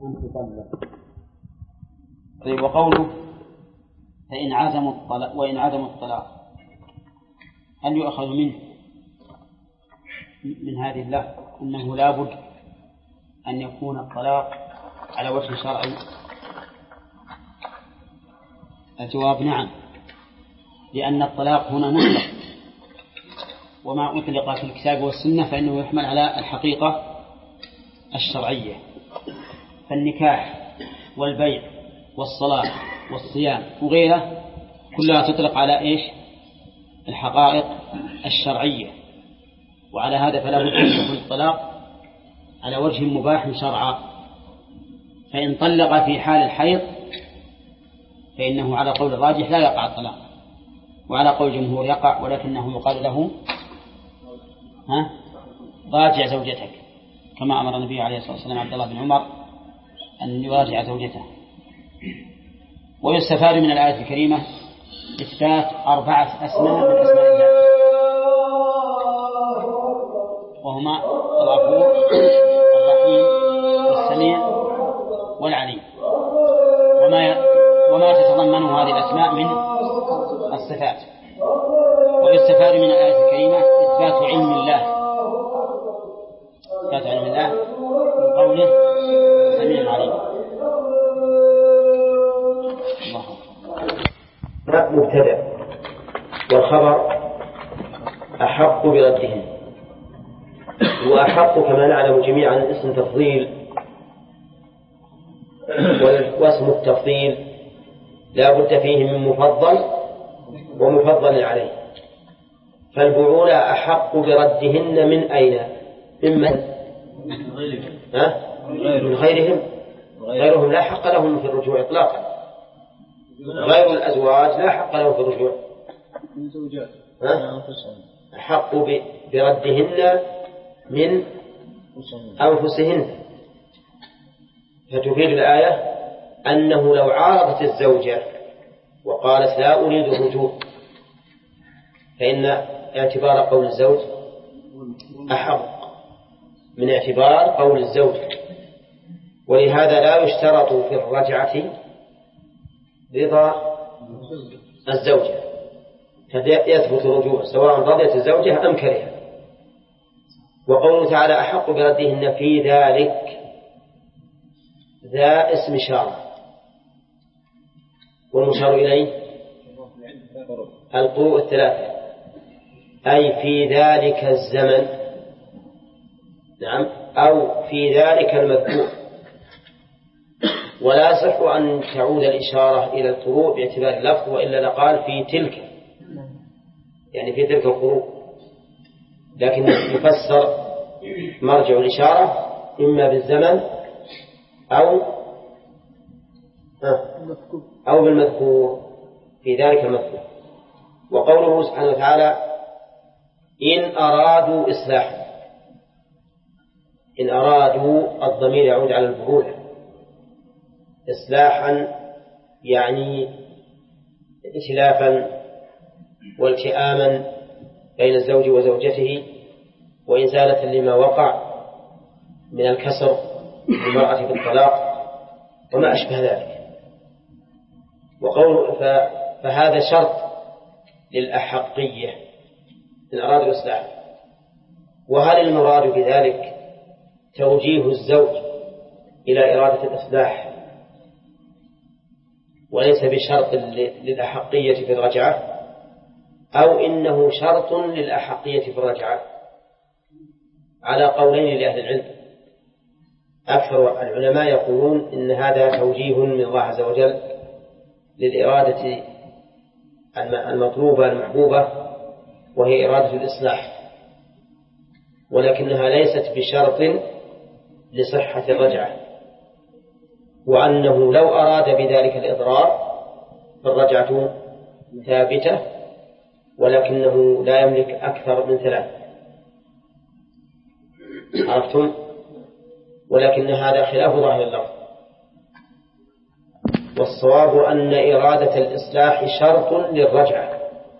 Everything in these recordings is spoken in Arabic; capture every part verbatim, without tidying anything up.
أن تطلق. طيب، وقوله فإن عزموا الطلاق وإن عزموا الطلاق، هل يؤخذ منه من هذه الله أنه لا بد أن يكون الطلاق على وجه شرعي؟ الجواب نعم، لأن الطلاق هنا مطلق، وما أطلق في الكتاب والسنة فإنه يحمل على الحقيقة الشرعية. فالنكاح والبيع والصلاة والصيام وغيره كلها تطلق على إيش؟ الحقائق الشرعية. وعلى هذا فلا بد أن يكون الطلاق على وجه مباح شرعا. فإن طلق في حال الحيض فإنه على قول الراجح لا يقع الطلاق، وعلى قول الجمهور يقع، ولكنه يقال له ها راجع زوجتك، كما أمر النبي عليه الصلاة والسلام عبد الله بن عمر أن يراجع زوجته. ويستفاد من الآية الكريمة إثبات أربعة أسماء من أسماء الله، وهما الغفور الرحيم والسميع والعليم، وما وما تتضمنه هذه الأسماء من الصفات. ويستفاد من الآية الكريمة إثبات علم الله، إثبات علم الله من قوله سميع عليم. مبتدأ والخبر أحق بردهم. وأحق كما نعلم جميعا اسم تفضيل، واسم التفضيل لا بد فيه من مفضل ومفضل عليه. فالبعولة أحق بردهن من أين؟ ممن؟ من غيرهم. غيرهم لا حق لهم في الرجوع إطلاقا. غير الأزواج لا حق لهم في الرجوع. أحق بردهن من أنفسهن. فتفيد الآية أنه لو عارضت الزوجة وقالت لا أريد الرجوع فإن اعتبار قول الزوج أحق من اعتبار قول الزوج. ولهذا لا يشترط في الرجعة رضا الزوجة، فيثبت الرجوع سواء رضيت الزوجة أم كرهها. وقوله تعالى أحق بردهن في ذلك، ذا اسم إشارة، والمشار إليه القروء الثلاثة، أي في ذلك الزمن، نعم، أو في ذلك المذكور. ولا يصح أن تعود الإشارة إلى القروء باعتبار اللفظ، وإلا لقال في تلك، يعني في تلك القروء، لكن يفسر مرجع الإشارة إما بالزمن أو أو بالمذكور، في ذلك المذكور. وقوله سبحانه وتعالى إن أرادوا إصلاحا، إن أرادوا الضمير يعود على البعولة، إصلاحا يعني ائتلافا والتئاما بين الزوج وزوجته، وإزالة لما وقع من الكسر للمرأة بالطلاق وما أشبه ذلك. وقول فهذا شرط للأحقية إن أرادوا الإصلاح. وهل المراد بذلك توجيه الزوج إلى إرادة الإصلاح وليس بشرط للأحقية في الرجعة، أو إنه شرط للأحقية في الرجعة؟ على قولين لأهل العلم. أكثر العلماء يقولون إن هذا توجيه من الله عز وجل للإرادة المطلوبة المحبوبة، وهي إرادة الإصلاح، ولكنها ليست بشرط لصحة الرجعة، وأنه لو أراد بذلك الإضرار فالرجعة ثابتة، ولكنه لا يملك أكثر من ثلاث. عرفتم؟ ولكن هذا خلاف ظاهر اللفظ، والصواب أن إرادة الإصلاح شرط للرجعة،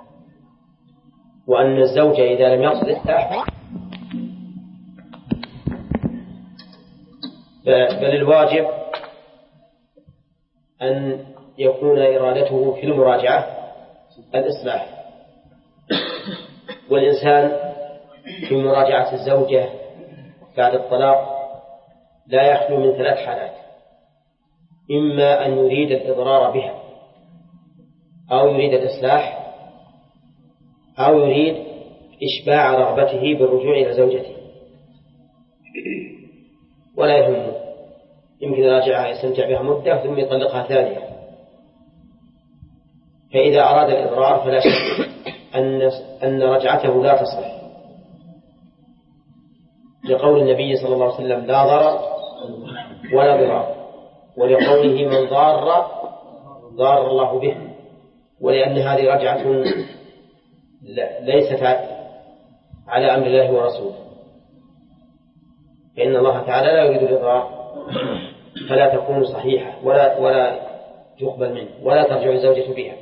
وأن الزوج إذا لم يقصد الإصلاح بل الواجب أن يكون إرادته في المراجعة الإصلاح. والإنسان في مراجعة الزوجة بعد الطلاق لا يخلو من ثلاث حالات: إما أن يريد الإضرار بها، أو يريد الإصلاح، أو يريد إشباع رغبته بالرجوع إلى زوجته، ولا يهمه، يمكن يراجعها يستمتع بها مدة ثم يطلقها ثانية. فإذا أراد الإضرار فلا شك أن أن رجعته لا تصح، لقول النبي صلى الله عليه وسلم: لا ضرر ولا ضرار، ولقوله: من ضار ضار الله به، ولأن هذه رجعة ليست على أمر الله ورسوله، فإن الله تعالى لا يريد الإضرار، فلا تكون صحيحة ولا ولا تقبل منه ولا ترجع الزوجة بها.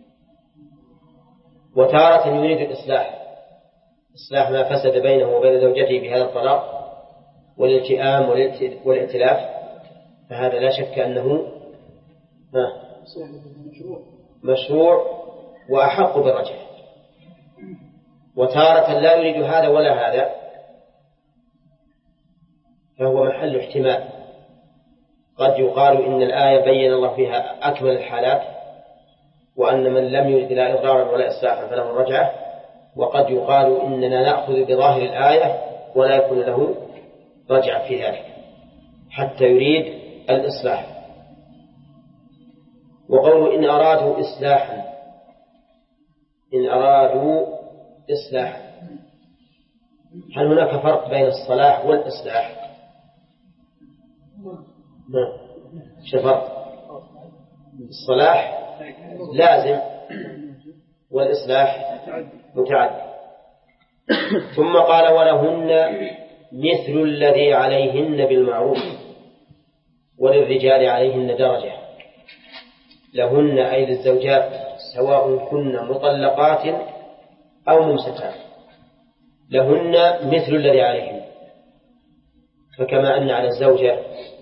وتارة يريد الإصلاح، إصلاح ما فسد بينه وبين زوجته بهذا الطلاق والالتئام والائتلاف، فهذا لا شك أنه مشروع وأحق بالرجع. وتارة لا يريد هذا ولا هذا، فهو محل احتمال. قد يقال إن الآية بين الله فيها أكمل الحالات، وأن من لم يرد لا إضرارا ولا إصلاحا فله الرجعة، وقد يقال إننا نأخذ بظاهر الآية ولا يكون له رجعة في ذلك حتى يريد الإصلاح. وقولوا إن أرادوا إصلاحا، إن أرادوا إصلاحا، هل هناك فرق بين الصلاح والإصلاح؟ ما شفرق. الصلاح لازم والإصلاح متعدي. ثم قال: ولهن مثل الذي عليهن بالمعروف وللرجال عليهن درجة. لهن أي للزوجات، سواء كن مطلقات أو ممسكات، لهن مثل الذي عليهن. فكما أن على الزوجة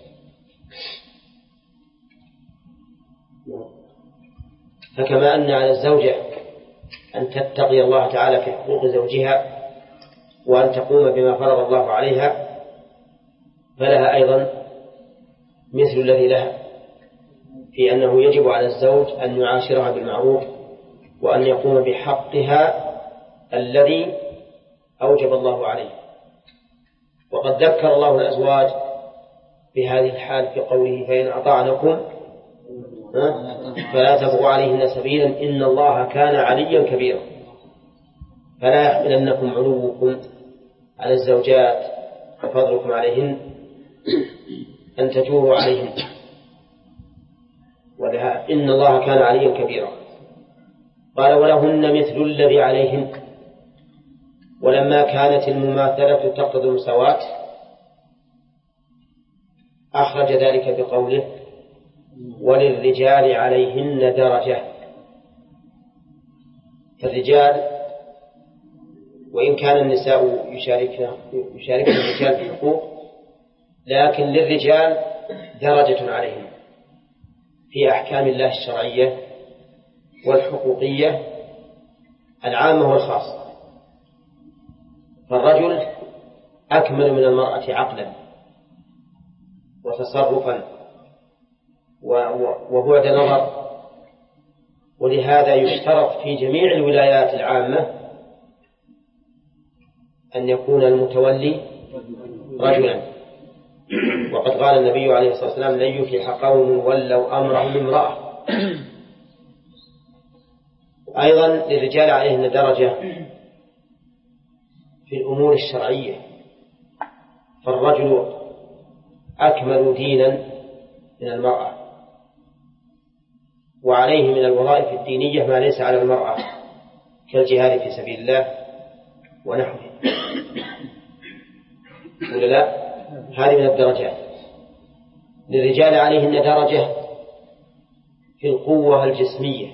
فكما أن على الزوجة أن تتقي الله تعالى في حقوق زوجها وأن تقوم بما فرض الله عليها، فلها أيضا مثل الذي لها، في أنه يجب على الزوج أن يعاشرها بالمعروف وأن يقوم بحقها الذي أوجب الله عليه. وقد ذكر الله الأزواج بهذه الحال في قوله: فإن أطعنكم فلا تبغوا عليهن سبيلا إن الله كان عليا كبيرا. فلا يحملنكم علوكم على الزوجات وفضلكم عليهن أن تجوروا عليهن، ولها إن الله كان عليا كبيرا. قال: ولهن مثل الذي عليهن. ولما كانت المماثلة تقتضي المساواة أخرج ذلك بقوله: وللرجال عليهن درجة. فالرجال وإن كان النساء يشاركن يشاركن الرجال في الحقوق، لكن للرجال درجة عليهم في أحكام الله الشرعية والحقوقية العامة والخاصة. فالرجل أكمل من المرأة عقلا وتصرفا وبعد نظر، ولهذا يشترط في جميع الولايات العامة أن يكون المتولي رجلا. وقد قال النبي عليه الصلاة والسلام: لن يفلح قوم ولوا أمرهم امرأة. أيضا للرجال عليهن درجة في الأمور الشرعية، فالرجل أكمل دينا من المرأة، وعليه من الوظائف الدينية ما ليس على المرأة كالجهاد في سبيل الله ونحوه. ولا لا؟ هذه من الدرجات. للرجال عليهن درجة في القوة الجسمية،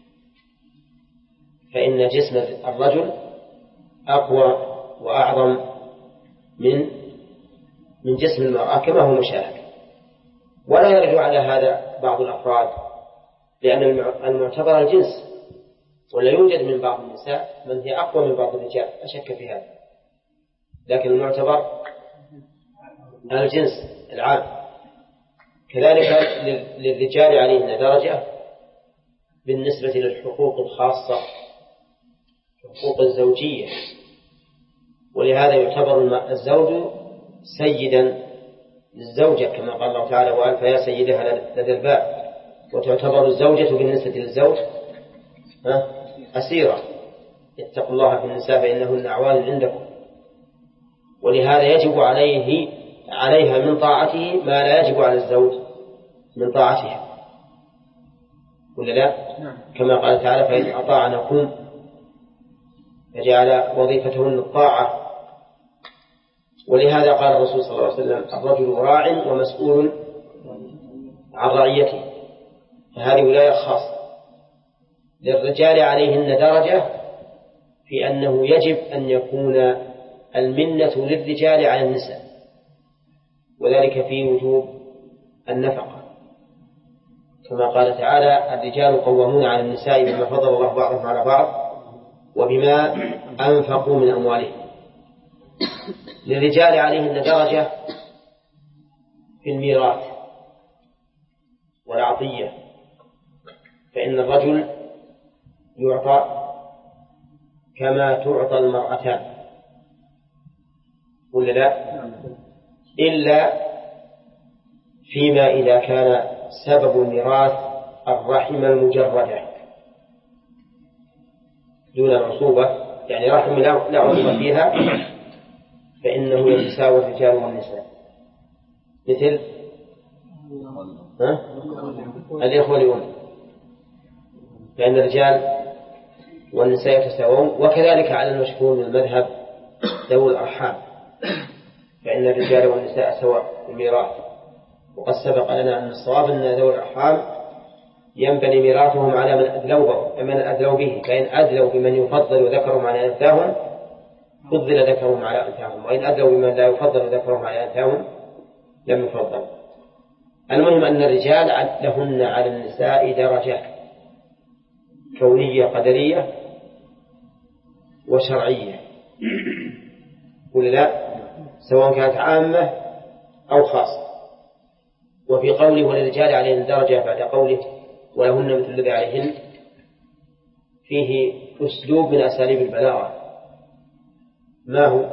فإن جسم الرجل أقوى وأعظم من من جسم المرأة كما هو مشاهد. ولا يرجع على هذا بعض الأفراد، لأن المعتبر الجنس، ولا يوجد من بعض النساء من هي أقوى من بعض الرجال، لا شك في هذا، لكن المعتبر الجنس العام. كذلك للرجال عليهن درجة بالنسبة للحقوق الخاصة، حقوق الزوجية، ولهذا يعتبر الزوج سيدا للزوجة كما قال الله تعالى: وألف يا سيدها لدى الباب. وتعتبر الزوجة بالنسبة للزوج أسيرة. اتقوا الله في النساء فإنهن أعوان عندكم. ولهذا يجب عليه عليها من طاعته ما لا يجب على الزوج من طاعتها، ولا لا؟ كما قال تعالى: فإن أطاعنكم، فجعل وظيفتهن الطاعة. ولهذا قال الرسول صلى الله عليه وسلم: الرجل راع ومسؤول عن رعيته. فهذه ولاية خاصة. للرجال عليهن درجة في أنه يجب أن يكون المنة للرجال على النساء، وذلك في وجوب النفقة، كما قال تعالى: الرجال قوامون على النساء بما فضل الله بعضهم على بعض وبما أنفقوا من أموالهم. للرجال عليهن درجة في الميراث والعطية، فإن الرجل يعطى كما تعطى المرأتان، ولا لا؟ إلا فيما إذا كان سبب الميراث الرحم المجردة دون العصوبة، يعني رحم لا عصوبة فيها، فإنه يتساوى الرجال والنساء، مثل الإخوة لأم، فإن الرجال والنساء يتساوون. وكذلك على المشهور من المذهب ذوي الأرحام، فإن الرجال والنساء سواء في الميراث. وقد سبق لنا أن الصواب أن ذوي الأرحام ينبني ميراثهم على من أدلوا من أدلوا به، فإن أدلوا بمن يفضل ذكرهم على أنثاهم فضل ذكرهم على أنثاهم، وإن أدلوا بمن لا يفضل ذكرهم على أنثاهم لم يفضل. المهم أن الرجال لهن على النساء درجة كونية قدرية وشرعية، ولا لا؟ سواء كانت عامة أو خاصة. وفي قوله وللرجال عليهن درجة بعد قوله ولهن مثل الذي عليهن فيه أسلوب من أساليب البلاغة. ما هو؟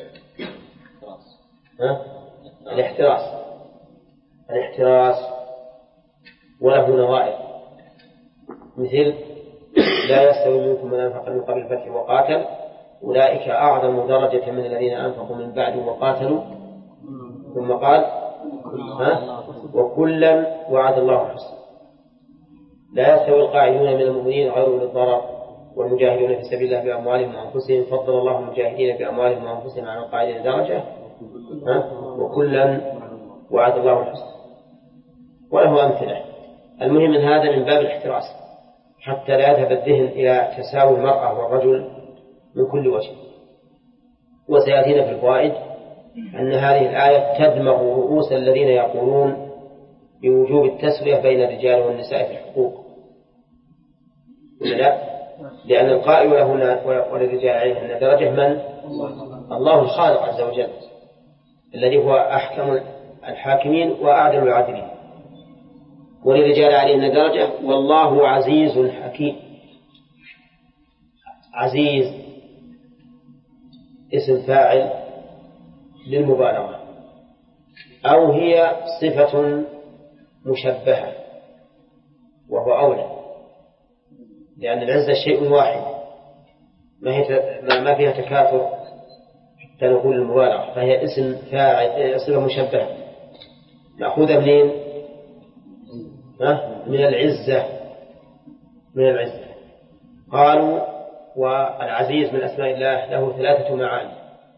ها؟ الاحتراس الاحتراس وله نظائر، مثل لا يستوي منكم من أنفق من قبل الفتح وقاتل أولئك أعظم درجة من الذين أنفقوا من بعد وقاتلوا، ثم قال ها؟ وكلا وعد الله الحسنى. لا يستوي القاعدون من المؤمنين غير أولي الضرر والمجاهدون في سبيل الله بأموالهم وأنفسهم فضل الله المجاهدين بأموالهم وأنفسهم على القاعدين درجة، ها؟ وكلا وعد الله الحسنى. وله أمثلة. المهم من هذا من باب الاحتراس حتى لا يذهب الذهن إلى تساوي المرأة والرجل من كل وجه. وسيأتينا في الفوائد أن هذه الآية تدمغ رؤوس الذين يقولون بوجوب التسوية بين الرجال والنساء في الحقوق، لا؟ لأن القائل ولهن وللرجال عليهن درجة من؟ الله الخالق عز وجل الذي هو أحكم الحاكمين وأعدل العادلين. وللرجال عليهن درجة والله عزيز حكيم. عزيز اسم فاعل للمبالغة، أو هي صفة مشبهة وهو أولى، لأن العزة شيء واحد ما هي ما فيها تكاثر حتى نقول المبالغة، فهي اسم فاعل صفة مشبهة مأخوذة منين؟ من العزة من العزة. قالوا والعزيز من أسماء الله له ثلاثة معاني: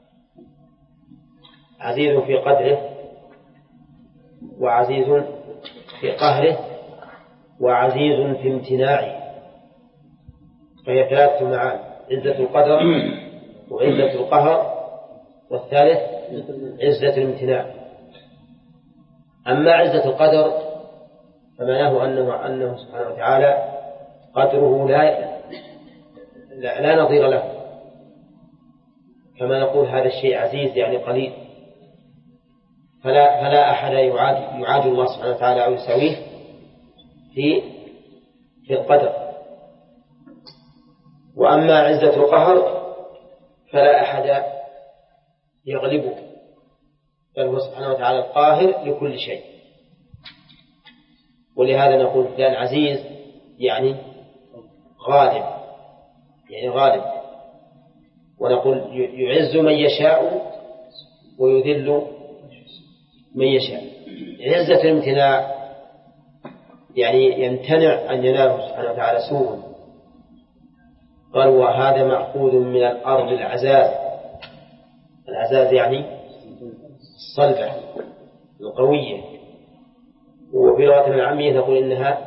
عزيز في قدره، وعزيز في قهره، وعزيز في امتناعه. فهي ثلاثة معاني: عزة القدر وعزة القهر والثالث عزة الامتناع. أما عزة القدر فمعناه أنه, أنه سبحانه وتعالى قدره لا, لا, لا نظير له، كما نقول هذا الشيء عزيز يعني قليل، فلا, فلا أحد يعاد, يعاد الله سبحانه وتعالى أو يسويه في, في القدر. وأما عزة القهر فلا أحد يغلبه، بل هو سبحانه وتعالى القاهر لكل شيء. ولهذا نقول فلان عزيز يعني غالب، يعني غالب. ونقول يعز من يشاء ويذل من يشاء. عزة الامتناع يعني يمتنع أن يناله سبحانه وتعالى سوء. قال وهذا مأخوذ من الأرض العزاز. العزاز يعني الصلبة القوية، وفي لغة العامية نقول إنها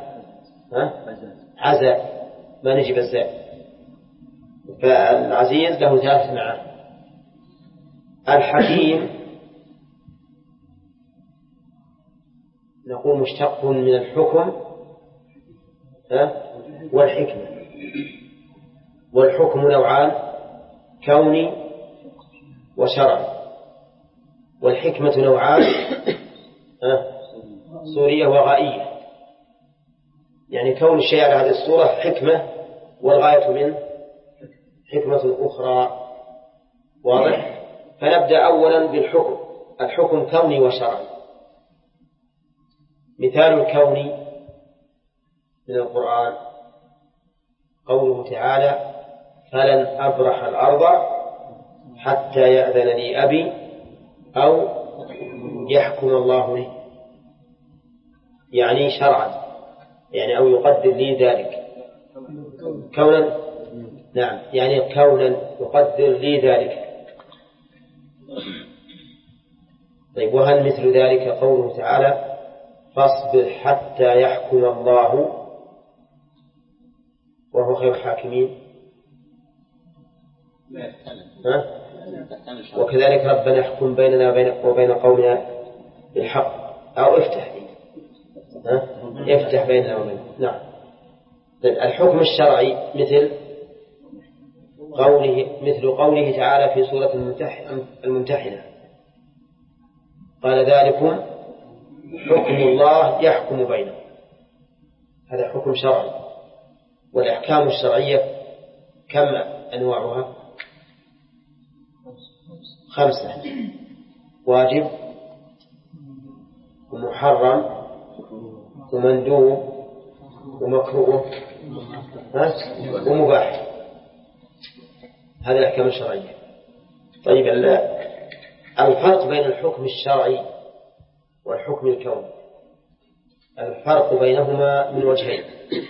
عزاء ما نجي بالزاء. فالعزيز له ثلاث معاني. الحكيم نقول مشتق من الحكم والحكمة، والحكم نوعان كوني وشرعي، والحكمة نوعان صورية وغائية. يعني كون الشيء على هذه الصورة حكمة، والغاية منه حكمة أخرى. واضح؟ فنبدأ أولا بالحكم. الحكم كوني وشرعي. مثال الكوني من القرآن قوله تعالى فلن أبرح الأرض حتى يأذن لي أبي أو يحكم الله لي، يعني شرعا، يعني أو يقدر لي ذلك كونا. نعم، يعني كونا يقدر لي ذلك. طيب، وهل مثل ذلك قوله تعالى فاصبر حتى يحكم الله وهو خير الحاكمين؟ ها؟ وكذلك ربنا احكم بيننا وبين قومنا بالحق أو افتح ها؟ افتح بيننا وبينهم. نعم. طيب، الحكم الشرعي مثل قوله مثل قوله تعالى في سورة الممتحنة قال ذلكم حكم الله يحكم بينهم. هذا حكم شرعي. والأحكام الشرعية كم أنواعها؟ خمسة: واجب ومحرم ومندوب ومكروه ومباح. هذه الأحكام الشرعية. طيب، الفرق بين الحكم الشرعي والحكم الكوني، الفرق بينهما من وجهين: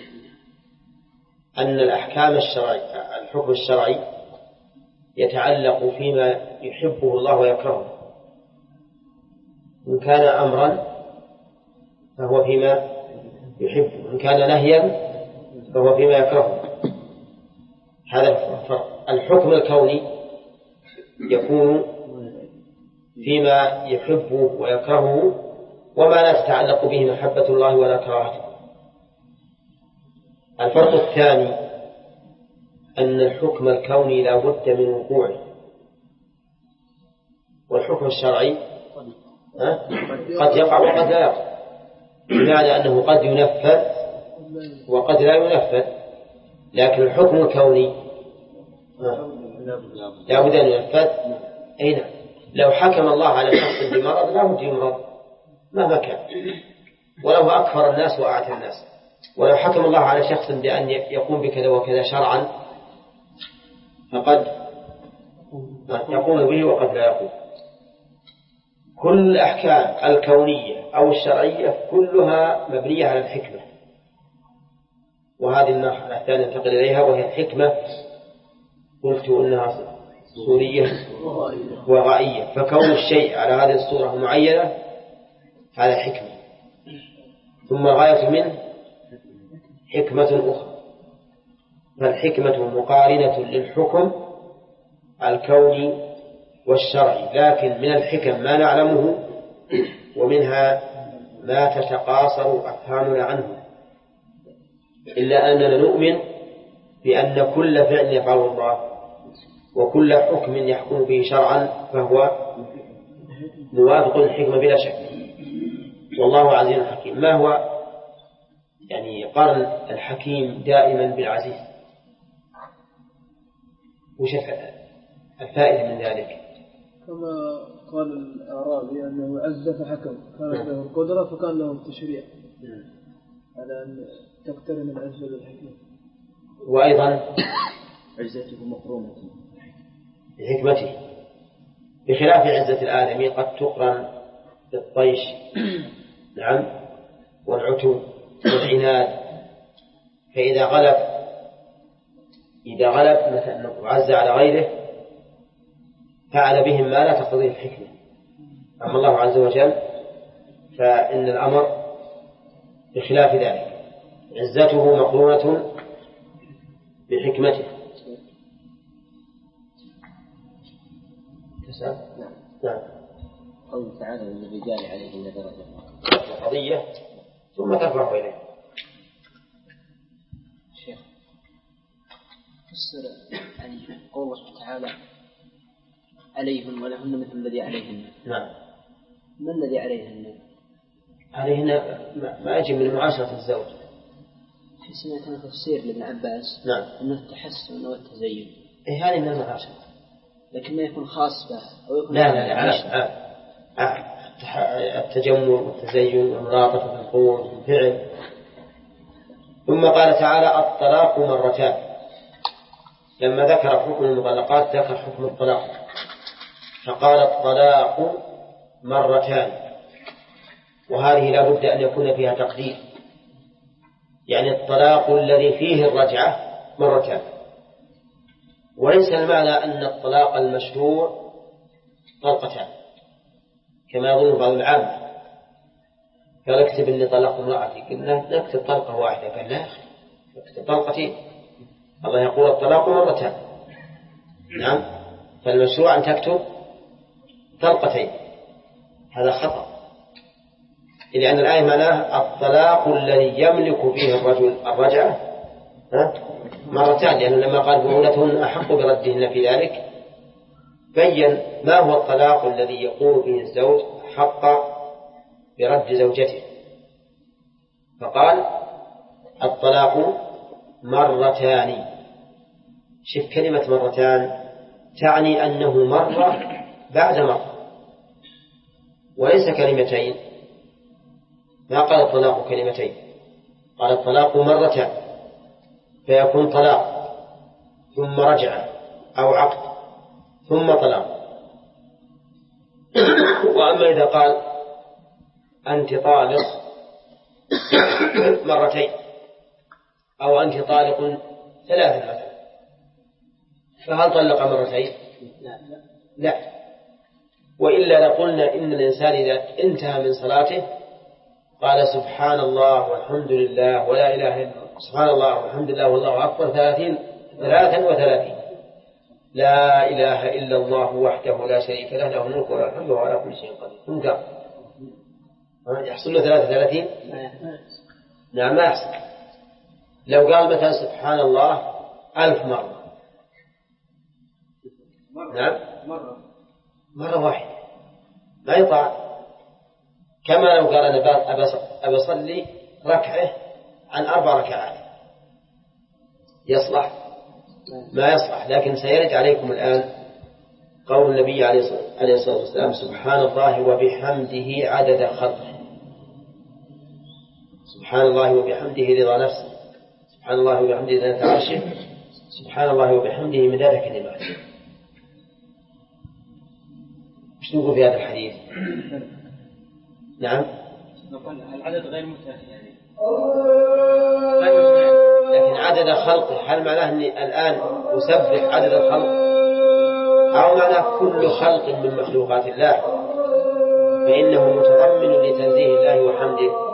أن الأحكام الشرعية الحكم الشرعي يتعلق فيما يحبه الله ويكرهه، إن كان أمرا فهو فيما يحبه، إن كان نهيا فهو فيما يكرهه. هذا الفرق. الحكم الكوني يكون فيما يحبه ويكرهه وما لا تتعلق به محبة الله ولا كراهته. الفرق الثاني أن الحكم الكوني لا بد من وقوعه، والحكم الشرعي قد يقع وقد لا يقع، بمعنى أنه قد ينفذ وقد لا ينفذ. لكن الحكم الكوني لا بد أن ينفذ. أين لو حكم الله على شخص بمرض لا بد يمرض مهما كان، ولو أكثر الناس وأعتى الناس. ولو حكم الله على شخص بأن يقوم بكذا وكذا شرعا فقد يقوم به وقد لا يقوم. كل الأحكام الكونية أو الشرعية كلها مبنية على الحكمة، وهذه المرحلة الثانية ننتقل إليها وهي الحكمة. قلت إنها صورية وغائية، فكون الشيء على هذه الصورة معينة هذا حكمة، ثم الغاية منه حكمة أخرى. فالحكمة مقارنة للحكم الكوني والشرعي، لكن من الحكم ما نعلمه ومنها ما تتقاصر أفهامنا عنه، إلا أننا نؤمن بأن كل فعل يفعله الله وكل حكم يحكم به شرعا فهو موافق للحكمة بلا شك، والله عزيز حكيم. ما هو يعني قرن الحكيم دائما بالعزيز؟ وش الفائدة من ذلك؟ كما قال الأعرابي أنه عز فحكم، كانت له القدرة فكان له التشريع على أن تقترن العزة بالحكمة. وأيضا عزته مقرونة بحكمته، بخلاف عزة الآدمي قد تقرن بالطيش نعم والعتو والعناد. فإذا غلب إذا غلب مثلا وعز على غيره فعل بهم ما لا تقتضيه الحكمة. أما الله عز وجل فإن الأمر بخلاف ذلك، عزته مقرونة بحكمته. نعم. نعم. قوله تعالى للرجال عليهن درجة القضية ثم ترفع إليه. شيخ فسر يعني قوله تعالى عليهن ولهن مثل الذي عليهن. نعم. ما الذي عليهن؟ عليهن ما يجب من معاشرة الزوج. في سنة تفسير لابن عباس نعم أنه التحسن والتزين. إيه هذه من المعاشرة، لكن ما يكون خاص به أو يكون لا لا لا لا التجمل والتزين والمراقبة في القول والفعل. ثم قال تعالى الطلاق مرتان، لما ذكر حكم المطلقات ذكر حكم الطلاق فقال الطلاق مرتان، وهذه لا بد أن يكون فيها تقدير، يعني الطلاق الذي فيه الرجعة مرتان، وليس المعنى أن الطلاق المشروع طلقتان كما يظن بعض العامة، قال اكتب اني طلقت امرأتي، قلنا نكتب طلقة واحدة، قال لا اكتب طلقتين، الله يقول الطلاق مرتان. نعم، فالمشروع أن تكتب طلقتين، هذا خطأ، لأن الآية معناها الطلاق الذي يملك فيه الرجل الرجعة مرتان، لأنه لما قال بؤولتهن أحق بردهن في ذلك بين ما هو الطلاق الذي يقول به الزوج حق برد زوجته، فقال الطلاق مرتان. شوف كلمة مرتان تعني أنه مرة بعد مرة وليس كلمتين، ما قال الطلاق كلمتين، قال الطلاق مرتان، فيكون طلاق ثم رجعة أو عقد ثم طلاق. وأما إذا قال أنت طالق مرتين أو أنت طالق ثلاثة مثلا، فهل طلق مرتين؟ لا. وإلا لقلنا إن الإنسان إذا انتهى من صلاته قال سبحان الله والحمد لله ولا إله إلا الله، سبحان الله والحمد لله والله أكبر ثلاثين ثلاثا وثلاثين، لا إله إلا الله وحده لا شريك له له الملك وله الحمد وهو على كل شيء قدير، هم قال يحصل له ثلاثة ثلاثين؟ نعم ما يحصل. لو قال مثلا سبحان الله ألف مرة، نعم مرة مرة واحدة ما يطاع، كما لو قال أنا أبى أصلي ركعة عن أربع ركعات يصلح؟ ما يصلح. لكن سيرد عليكم الآن قول النبي عليه الصلاة والسلام سبحان الله وبحمده عدد خلقه، سبحان الله وبحمده رضا نفسه، سبحان الله وبحمده ذات عرشه، سبحان الله وبحمده مداد كلماته. ايش نقول في هذا الحديث؟ نعم العدد غير متاح يعني، لكن عدد خلقه هل معناه أني الآن أسبح عدد الخلق أو معناه كل خلق من مخلوقات الله، فإنه متضمن لتنزيه الله وحمده.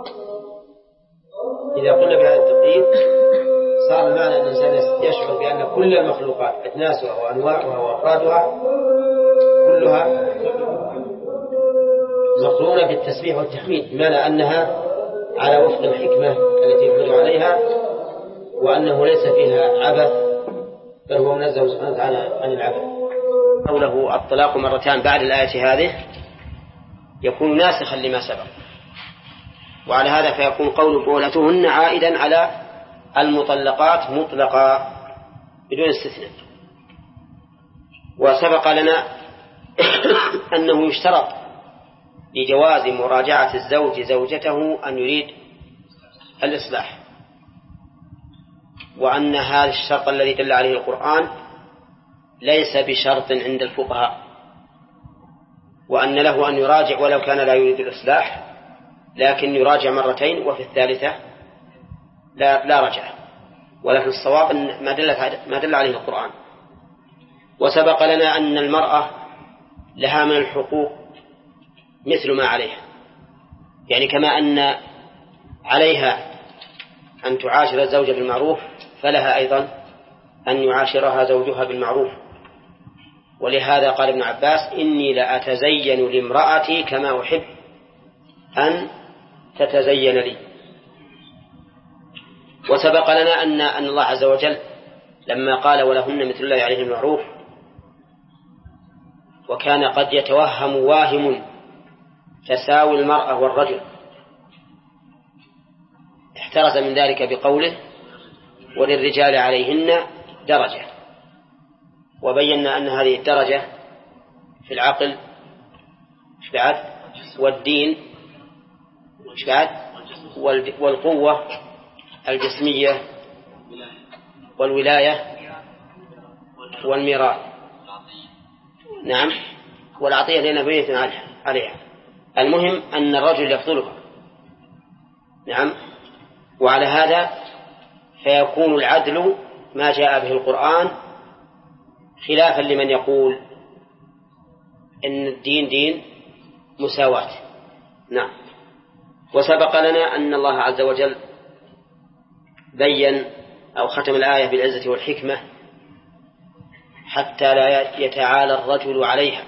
إذا قلنا بهذا التقدير صار المعنى أن الإنسان يشعر بأن كل المخلوقات أجناسها وأنواعها وأفرادها كلها مقرونة بالتسبيح والتحميد، بمعنى أنها على وفق الحكمة التي يحمد عليها، وأنه ليس فيها عبث، بل هو منزه سبحانه وتعالى عن العبث. قوله الطلاق مرتان بعد الآية هذه يكون ناسخا لما سبق، وعلى هذا فيكون قول بولتهن عائدا على المطلقات مطلقا بدون استثناء. وسبق لنا أنه يشترط لجواز مراجعة الزوج زوجته أن يريد الإصلاح، وأن هذا الشرط الذي دل عليه القرآن ليس بشرط عند الفقهاء، وأن له أن يراجع ولو كان لا يريد الإصلاح، لكن يراجع مرتين وفي الثالثة لا, لا رجع. ولكن الصواب ما دل, ما دل عليه القرآن. وسبق لنا أن المرأة لها من الحقوق مثل ما عليها، يعني كما أن عليها أن تعاشر الزوج بالمعروف فلها أيضا أن يعاشرها زوجها بالمعروف. ولهذا قال ابن عباس: إني لأتزين لامرأتي كما أحب أن تتزين لي. وسبق لنا أن أن الله عز وجل لما قال ولهن مثل الله عليه المعروف، وكان قد يتوهم واهم تساوي المرأة والرجل، احترز من ذلك بقوله وللرجال عليهن درجة، وبينا أن هذه الدرجة في العقل بعد والدين بعد والقوة الجسمية والولاية والميراث، نعم، والعطية لنبية عليها. المهم أن الرجل يفضلها، نعم. وعلى هذا فيكون العدل ما جاء به القرآن، خلافا لمن يقول إن الدين دين مساواة، نعم. وسبق لنا أن الله عز وجل بين أو ختم الآية بالعزة والحكمة حتى لا يتعالى الرجل عليها،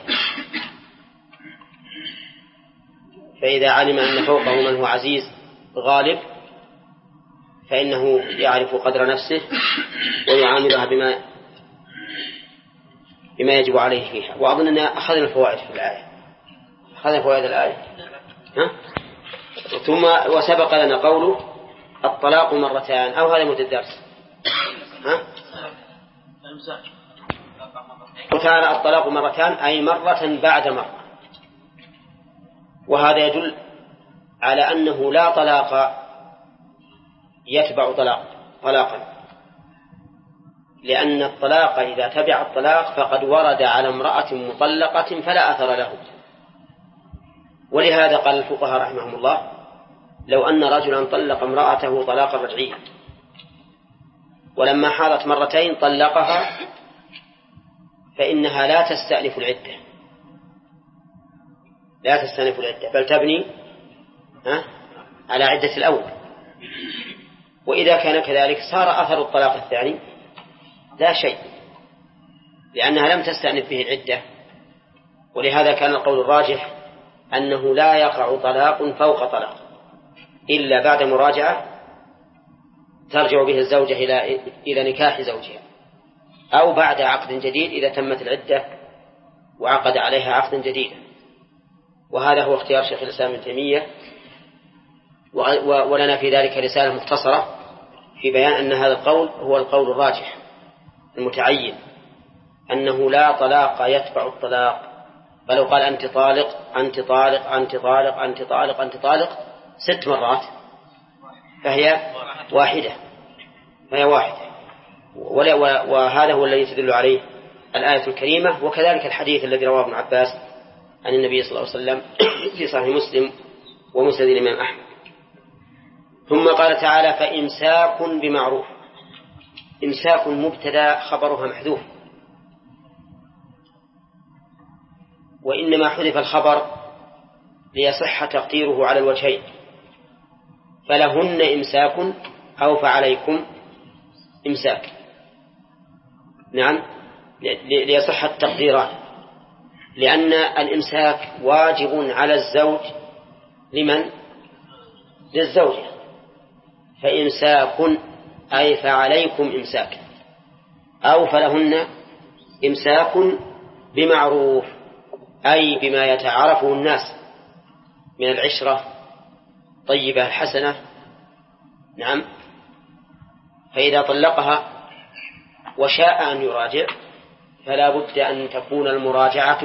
فإذا علم أن فوقه من هو عزيز غالب فإنه يعرف قدر نفسه ويعاملها بما بما يجب عليه فيها. وأظن أن أخذنا الفوائد في الآية، أخذنا فوائد الآية، ها؟ ثم وسبق لنا قوله الطلاق مرتان، أو هذا مد الدرس، ها؟ وتعالى الطلاق مرتان أي مرة بعد مرة، وهذا يدل على أنه لا طلاق يتبع طلاق طلاقا، لأن الطلاق إذا تبع الطلاق فقد ورد على امرأة مطلقة فلا أثر له. ولهذا قال الفقهاء رحمهم الله: لو أن رجلا طلق امرأته طلاقا رجعيا ولما حاضت مرتين طلقها فإنها لا تستأنف العدة، لا تستأنف العدة بل تبني ها على عدة الأول. وإذا كان كذلك صار أثر الطلاق الثاني لا شيء، لأنها لم تستأنف به العدة. ولهذا كان القول الراجح أنه لا يقع طلاق فوق طلاق إلا بعد مراجعة ترجع به الزوجة إلى إلى نكاح زوجها، أو بعد عقد جديد إذا تمت العدة وعقد عليها عقدا جديدا. وهذا هو اختيار شيخ الإسلام ابن تيمية، ولنا في ذلك رسالة مختصرة في بيان أن هذا القول هو القول الراجح المتعين، أنه لا طلاق يتبع الطلاق. فلو قال أنت طالق أنت طالق أنت طالق أنت طالق أنت طالق ست مرات فهي واحدة فهي واحدة وهذا هو الذي تدل عليه الآية الكريمة، وكذلك الحديث الذي رواه ابن عباس عن النبي صلى الله عليه وسلم في صحيح مسلم ومسند الإمام أحمد. ثم قال تعالى: فإمساك بمعروف. إمساك مبتدأ خبرها محذوف، وإنما حذف الخبر ليصح تقديره على الوجهين: فلهن إمساك أو فعليكم إمساك، نعم، ليصح التقديران. لأن الإمساك واجب على الزوج لمن؟ للزوجة. فإمساك أي فعليكم إمساك، أو فلهن إمساك بمعروف أي بما يتعارفه الناس من العشرة طيبة الحسنة. نعم. فإذا طلقها وشاء أن يراجع فلا بد أن تكون المراجعة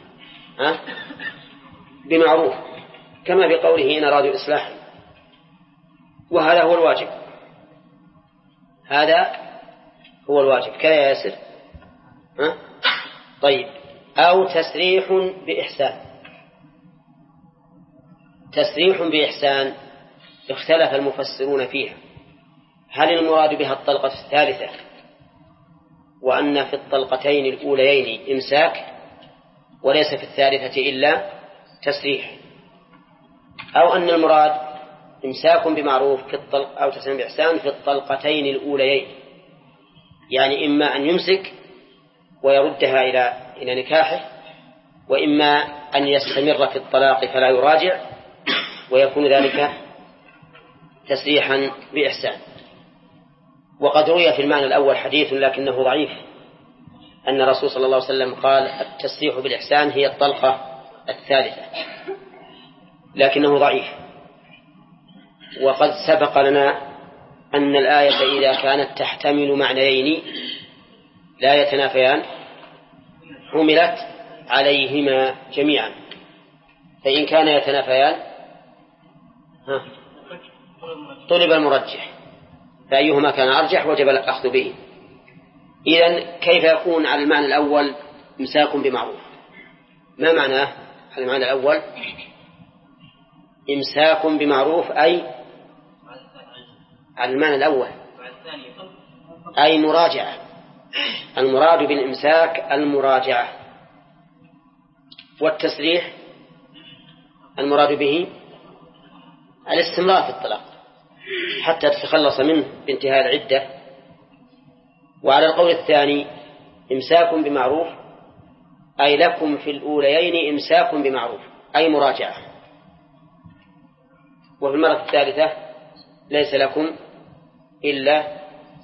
بمعروف، كما بقوله إن أرادوا إصلاحا، وهذا هو الواجب. هذا هو الواجب كذا يا ياسر. ها؟ طيب. أو تسريح بإحسان. تسريح بإحسان اختلف المفسرون فيها، هل المراد بها الطلقة الثالثة وأن في الطلقتين الأوليين إمساك وليس في الثالثة إلا تسريح، أو أن المراد إمساك بمعروف في الطلق أو تسريح بإحسان في الطلقتين الأوليين، يعني إما أن يمسك ويردها إلى إلى نكاحه، وإما أن يستمر في الطلاق فلا يراجع ويكون ذلك تسريحا بإحسان. وقد روي في المعنى الأول حديث لكنه ضعيف، أن الرسول صلى الله عليه وسلم قال التسريح بالإحسان هي الطلقة الثالثة، لكنه ضعيف. وقد سبق لنا أن الآية إذا كانت تحتمل معنيين لا يتنافيان حملت عليهما جميعا، فإن كان يتنافيان طلب المرجح، فأيهما كان أرجح وجب الأخذ به. إذن كيف يكون على المعنى الأول إمساك بمعروف؟ ما معناه على المعنى الأول إمساك بمعروف؟ أي على المعنى الأول أي مراجعة. المراد بالإمساك المراجعة، والتسريح المراد به الاستمرار في الطلاق حتى تتخلص منه بانتهاء العدة. وعلى القول الثاني إمساك بمعروف أي لكم في الأوليين إمساك بمعروف أي مراجعة، وفي المرة الثالثة ليس لكم إلا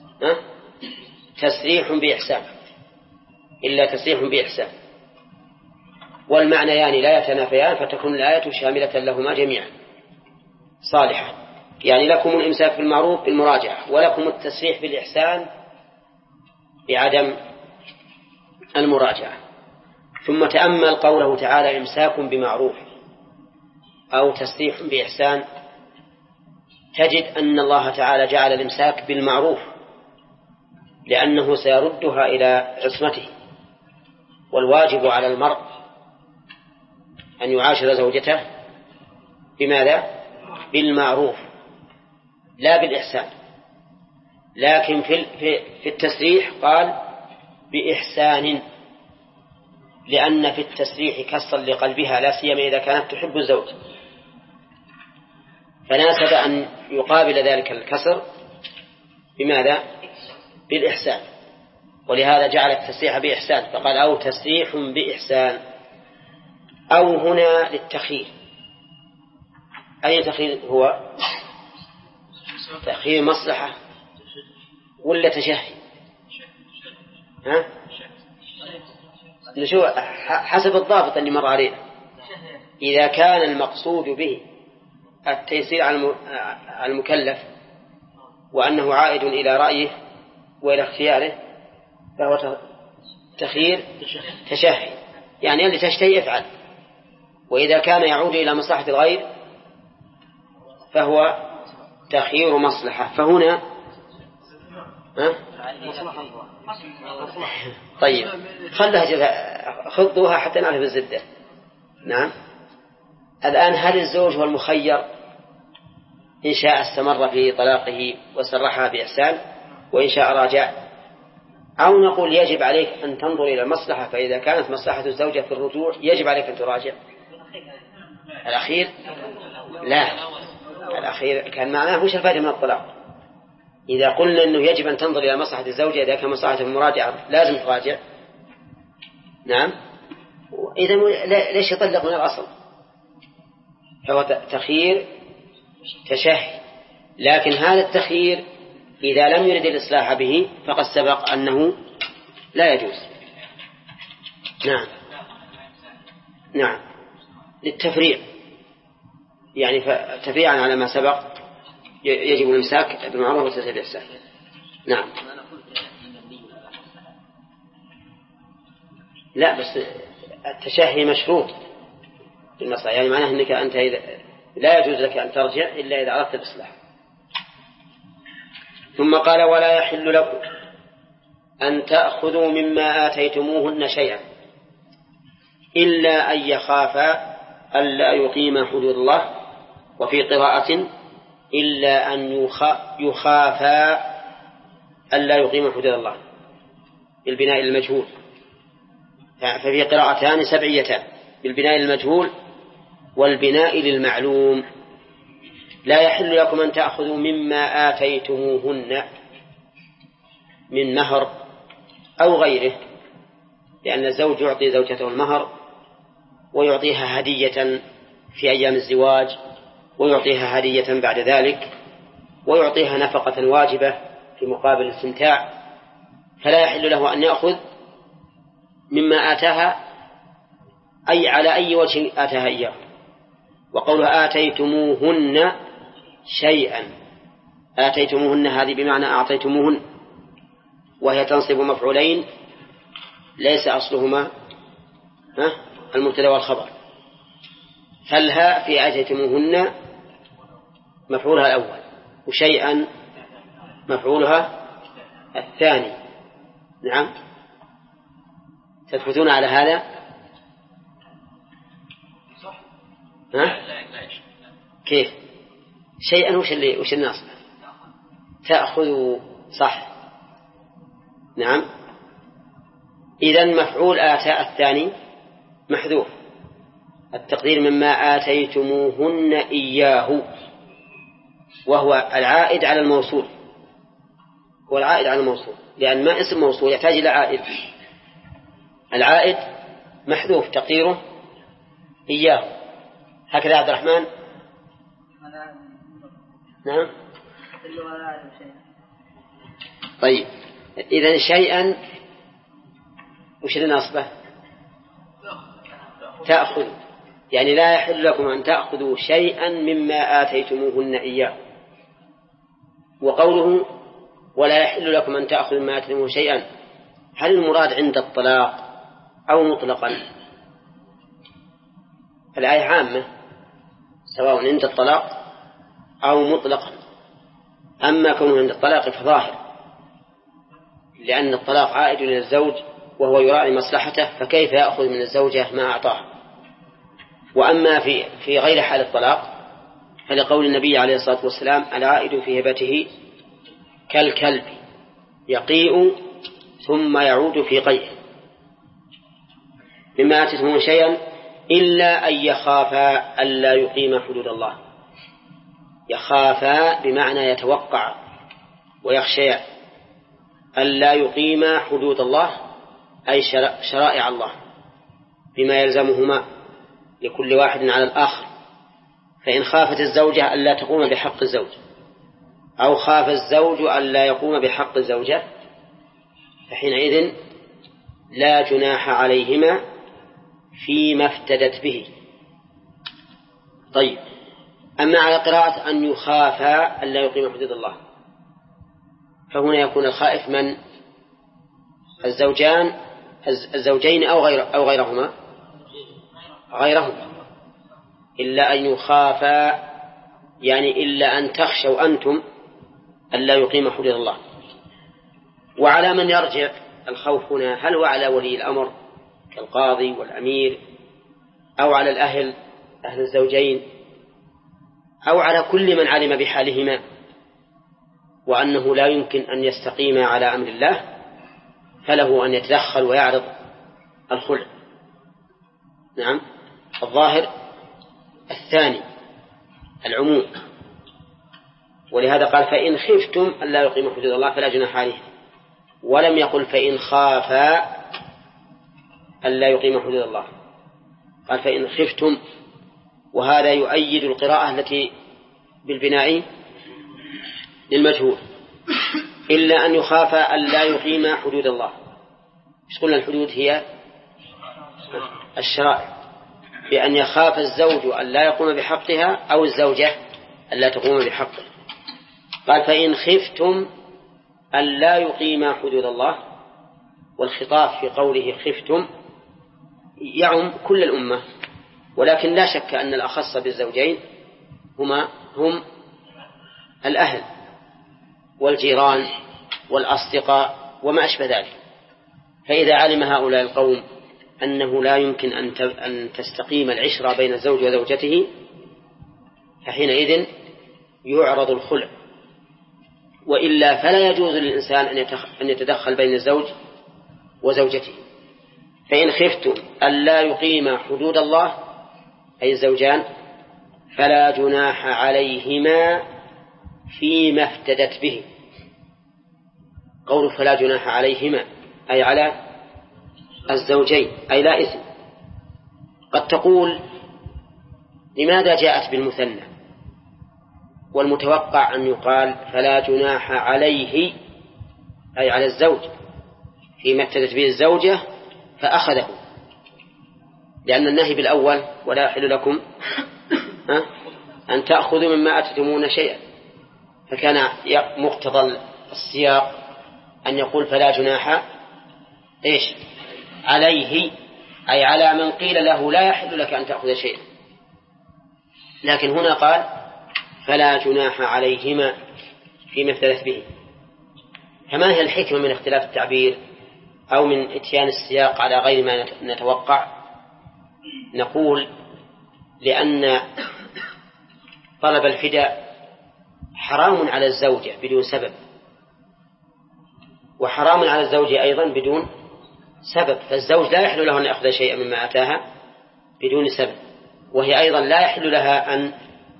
تسريح بإحسان إلا تسريح بإحسان. والمعنيان لا يتنافيان، فتكون الآية شاملة لهما جميعا صالحة، يعني لكم الإمساك بالمعروف بالمراجعة، ولكم التسريح بالإحسان بعدم المراجعة. ثم تأمل قوله تعالى إمساك بمعروف أو تسريح بإحسان، تجد أن الله تعالى جعل الإمساك بالمعروف لأنه سيردها إلى عصمته، والواجب على المرء أن يعاشر زوجته بماذا؟ بالمعروف لا بالإحسان. لكن في في التسريح قال بإحسان، لأن في التسريح كسر لقلبها لا سيما إذا كانت تحب الزوج، فناسب أن يقابل ذلك الكسر بماذا؟ بالإحسان. ولهذا جعل التسريح بإحسان فقال أو تسريح بإحسان. أو هنا للتخيير. أي تخيير هو؟ تخيير مصلحة ولا تشهي؟ ها؟ نشوف حسب الضابط اللي مر عليه. إذا كان المقصود به التيسير على المكلف وأنه عائد إلى رأيه وإلى اختياره فهو تخيير تشهي، يعني اللي تشتهي افعل. وإذا كان يعود إلى مصلحة الغير فهو تخيير مصلحة. فهنا ها؟ طيب خلها خذوها حتى نعرف الزبدة. نعم. الآن هل الزوج والمخير إن شاء استمر في طلاقه وسرحها بإحسان وإن شاء راجع، أو نقول يجب عليك أن تنظر إلى المصلحة، فإذا كانت مصلحة الزوجة في الرجوع يجب عليك أن تراجع؟ الأخير لا، الأخير كان معناه وش الفائدة من الطلاق؟ إذا قلنا أنه يجب أن تنظر إلى مصلحة الزوجة، إذا كان مصلحة المراجعة لازم تراجع. نعم. إذا ليش يطلق من الأصل؟ فهو تخيير تشهي، لكن هذا التخيير إذا لم يرد الإصلاح به فقد سبق أنه لا يجوز. نعم نعم للتفريع، يعني تفريعا على ما سبق يجب الإمساك بالمعروف والتسهيل بالإحسان. نعم. لا بس التشهي مشروط في المصلحة، يعني معناه أنك أنت إذا لا يجوز لك أن ترجع إلا إذا أردت الإصلاح. ثم قال ولا يحل لكم أن تأخذوا مما آتيتموهن شيئا إلا أن يخافا ألا يقيم حدود الله، وفي قراءة إلا أن يخافا ألا يقيم حدود الله بالبناء المجهول، ففي قراءتان سبعيتان بالبناء المجهول والبناء للمعلوم. لا يحل لكم أن تأخذوا مما آتيتموهن من مهر أو غيره، لأن الزوج يعطي زوجته المهر ويعطيها هدية في أيام الزواج ويعطيها هدية بعد ذلك ويعطيها نفقة واجبة في مقابل الاستمتاع، فلا يحل له أن يأخذ مما آتاها أي على أي وجه آتاها إياه. وقولها آتيتموهن شيئا، آتيتموهن هذه بمعنى أعطيتموهن، وهي تنصب مفعولين ليس أصلهما المبتدأ والخبر، فالها في آتيتموهن مفعولها الأول وشيئا مفعولها الثاني. نعم تثبتون على هذا؟ ها؟ كيف شيئا وش اللي وش الناصب؟ تأخذوا صح. نعم إذن مفعول آتاء الثاني محذوف، التقدير مما آتيتموهن إياه، وهو العائد على الموصول، هو العائد على الموصول، لأن ما اسم موصول يحتاج إلى عائد. العائد محذوف تقديره إياه، هكذا عبد الرحمن. نعم طيب إذن شيئا وش الناصبة؟ تأخذ، يعني لا يحل لكم أن تأخذوا شيئا مما آتيتموهن إياه. وقوله ولا يحل لكم أن تأخذوا مما آتيتموه شيئا، هل المراد عند الطلاق أو مطلقا؟ الآية عامة سواء عند الطلاق أو مطلقا، أما كونه عند الطلاق فظاهر، لأن الطلاق عائد إلى الزوج وهو يراعي مصلحته، فكيف يأخذ من الزوجة ما أعطاه؟ وأما في في غير حال الطلاق فلقول النبي عليه الصلاة والسلام العائد في هبته كالكلب يقيء ثم يعود في قيئه. مما آتيتموه شيئا إلا أن يخافا ألا يقيم حدود الله. يخافا بمعنى يتوقع ويخشى ألا يقيم حدود الله، أي شرائع الله بما يلزمهما لكل واحد على الآخر. فإن خافت الزوجة ألا تقوم بحق الزوج أو خاف الزوج ألا يقوم بحق الزوجة فحينئذ لا جناح عليهما فيما افتدت به. طيب أما على قراءة أن يخافا ألا يقيم حدود الله، فهنا يكون الخائف من؟ الزوجان الزوجين أو غير أو غيرهما غيرهما إلا أن يخافا، يعني إلا أن تخشوا أنتم ألا يقيم حدود الله. وعلى من يرجع الخوف هنا؟ هل هو على ولي الأمر كالقاضي والأمير، أو على الأهل أهل الزوجين، أو على كل من علم بحالهما وأنه لا يمكن أن يستقيم على أمر الله، فله أن يتدخل ويعرض الخلع. نعم الظاهر الثاني العموم، ولهذا قال فإن خفتم ألا يقيم حدود الله فلا جناح عليه، ولم يقل فإن خافا ألا يقيم حدود الله، قال فإن خفتم، وهذا يؤيد القراءة التي بالبناء للمجهول، إلا أن يخاف أن لا يقيم حدود الله. إيش قلنا الحدود؟ هي الشرائع، بأن يخاف الزوج أن لا يقوم بحقها أو الزوجة أن لا تقوم بحقه. قال فإن خفتم أن لا يقيم حدود الله، والخطاب في قوله خفتم يعم كل الأمة، ولكن لا شك أن الأخص بالزوجين هما هم الأهل والجيران والأصدقاء وما أشبه ذلك. فإذا علم هؤلاء القوم أنه لا يمكن أن تستقيم العشرة بين الزوج وزوجته، فحينئذ يعرض الخلع، وإلا فلا يجوز للإنسان أن يتدخل بين الزوج وزوجته. فإن خفتم أن لا يقيم حدود الله أي الزوجان فلا جناح عليهما فيما افتدت به. قوله فلا جناح عليهما أي على الزوجين، أي لا إثم. قد تقول لماذا جاءت بالمثنى؟ والمتوقع أن يقال فلا جناح عليه أي على الزوج فيما افتدت به الزوجة فأخذه، لأن النهي بالأول ولا يحل لكم أن تأخذوا مما أتتمون شيئا، فكان مقتضى السياق أن يقول فلا جناح إيش عليه أي على من قيل له لا يحل لك أن تأخذ شيئا. لكن هنا قال فلا جناح عليهما فيما افتدت به. فما هي الحكمة من اختلاف التعبير أو من إتيان السياق على غير ما نتوقع؟ نقول لأن طلب الفداء حرام على الزوجة بدون سبب، وحرام على الزوج أيضا بدون سبب، فالزوج لا يحل له أن يأخذ شيئا مما أتاها بدون سبب، وهي أيضا لا يحل لها أن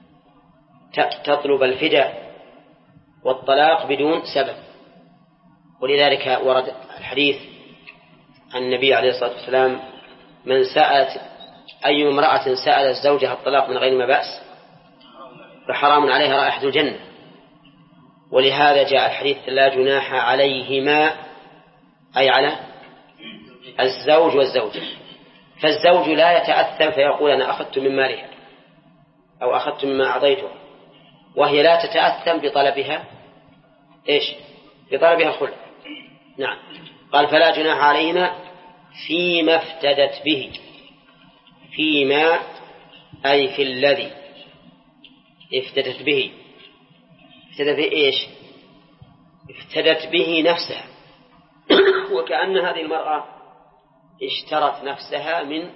تطلب الفداء والطلاق بدون سبب. ولذلك ورد الحديث عن النبي عليه الصلاة والسلام من سألت أي امرأة سألت زوجها الطلاق من غير ما بأس فحرام عليها رائحة الجنة. ولهذا جاء الحديث لا جناح عليهما أي على الزوج والزوجة، فالزوج لا يتأثم فيقول أنا أخذت من مالها أو أخذت مما أعطيته، وهي لا تتأثم بطلبها إيش بطلبها الخلع. نعم. قال فلا جناح عليهما فيما افتدت به، فيما أي في الذي افتدت به. افتدت به إيش؟ افتدت به نفسها وكأن هذه المرأة اشترت نفسها من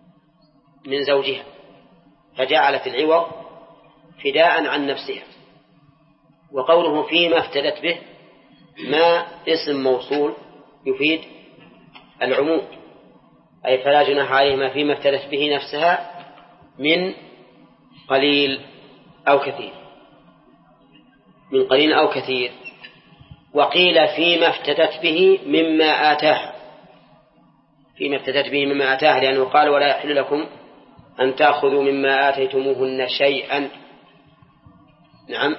من زوجها فجعلت العوض فداء عن نفسها. وقوله فيما افتدت به ما اسم موصول يفيد العموم، أي فلا جناح عليهما فيما افتدت به نفسها من قليل أو كثير، من قليل أو كثير. وقيل فيما افتدت به مما آتاها، فيما افتدت به مما آتاها، لأنه قال ولا يحل لكم أن تأخذوا مما آتيتموهن شيئا. نعم.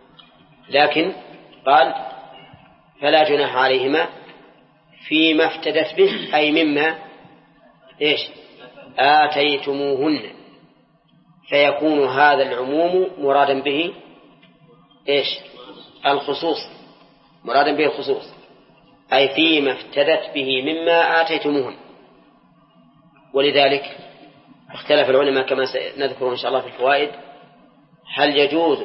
لكن قال فلا جناح عليهما فيما افتدت به أي مما إيش آتيتموهن، فيكون هذا العموم مرادا به إيش الخصوص، مرادا به الخصوص، أي فيما افتدت به مما آتيتموهن. ولذلك اختلف العلماء كما سنذكر إن شاء الله في الفوائد هل يجوز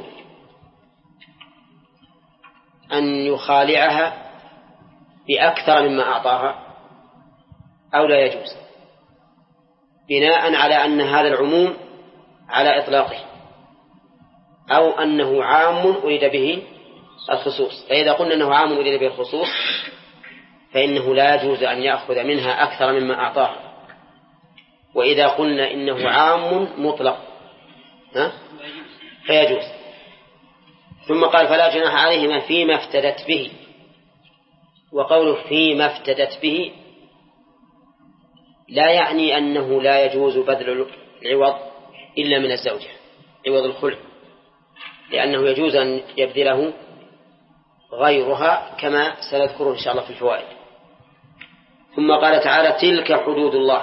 أن يخالعها بأكثر مما أعطاها أو لا يجوز، بناء على أن هذا العموم على إطلاقه أو أنه عام أريد به الخصوص. فإذا قلنا أنه عام أريد به الخصوص فإنه لا يجوز أن يأخذ منها أكثر مما أعطاها، وإذا قلنا إنه عام مطلق ها فيجوز. ثم قال فلا جناح عليهما فيما افتدت به، وقوله فيما افتدت به لا يعني أنه لا يجوز بذل العوض إلا من الزوجة، عوض الخلع، لأنه يجوز أن يبذله غيرها كما سنذكره إن شاء الله في الفوائد. ثم قال تعالى تلك حدود الله.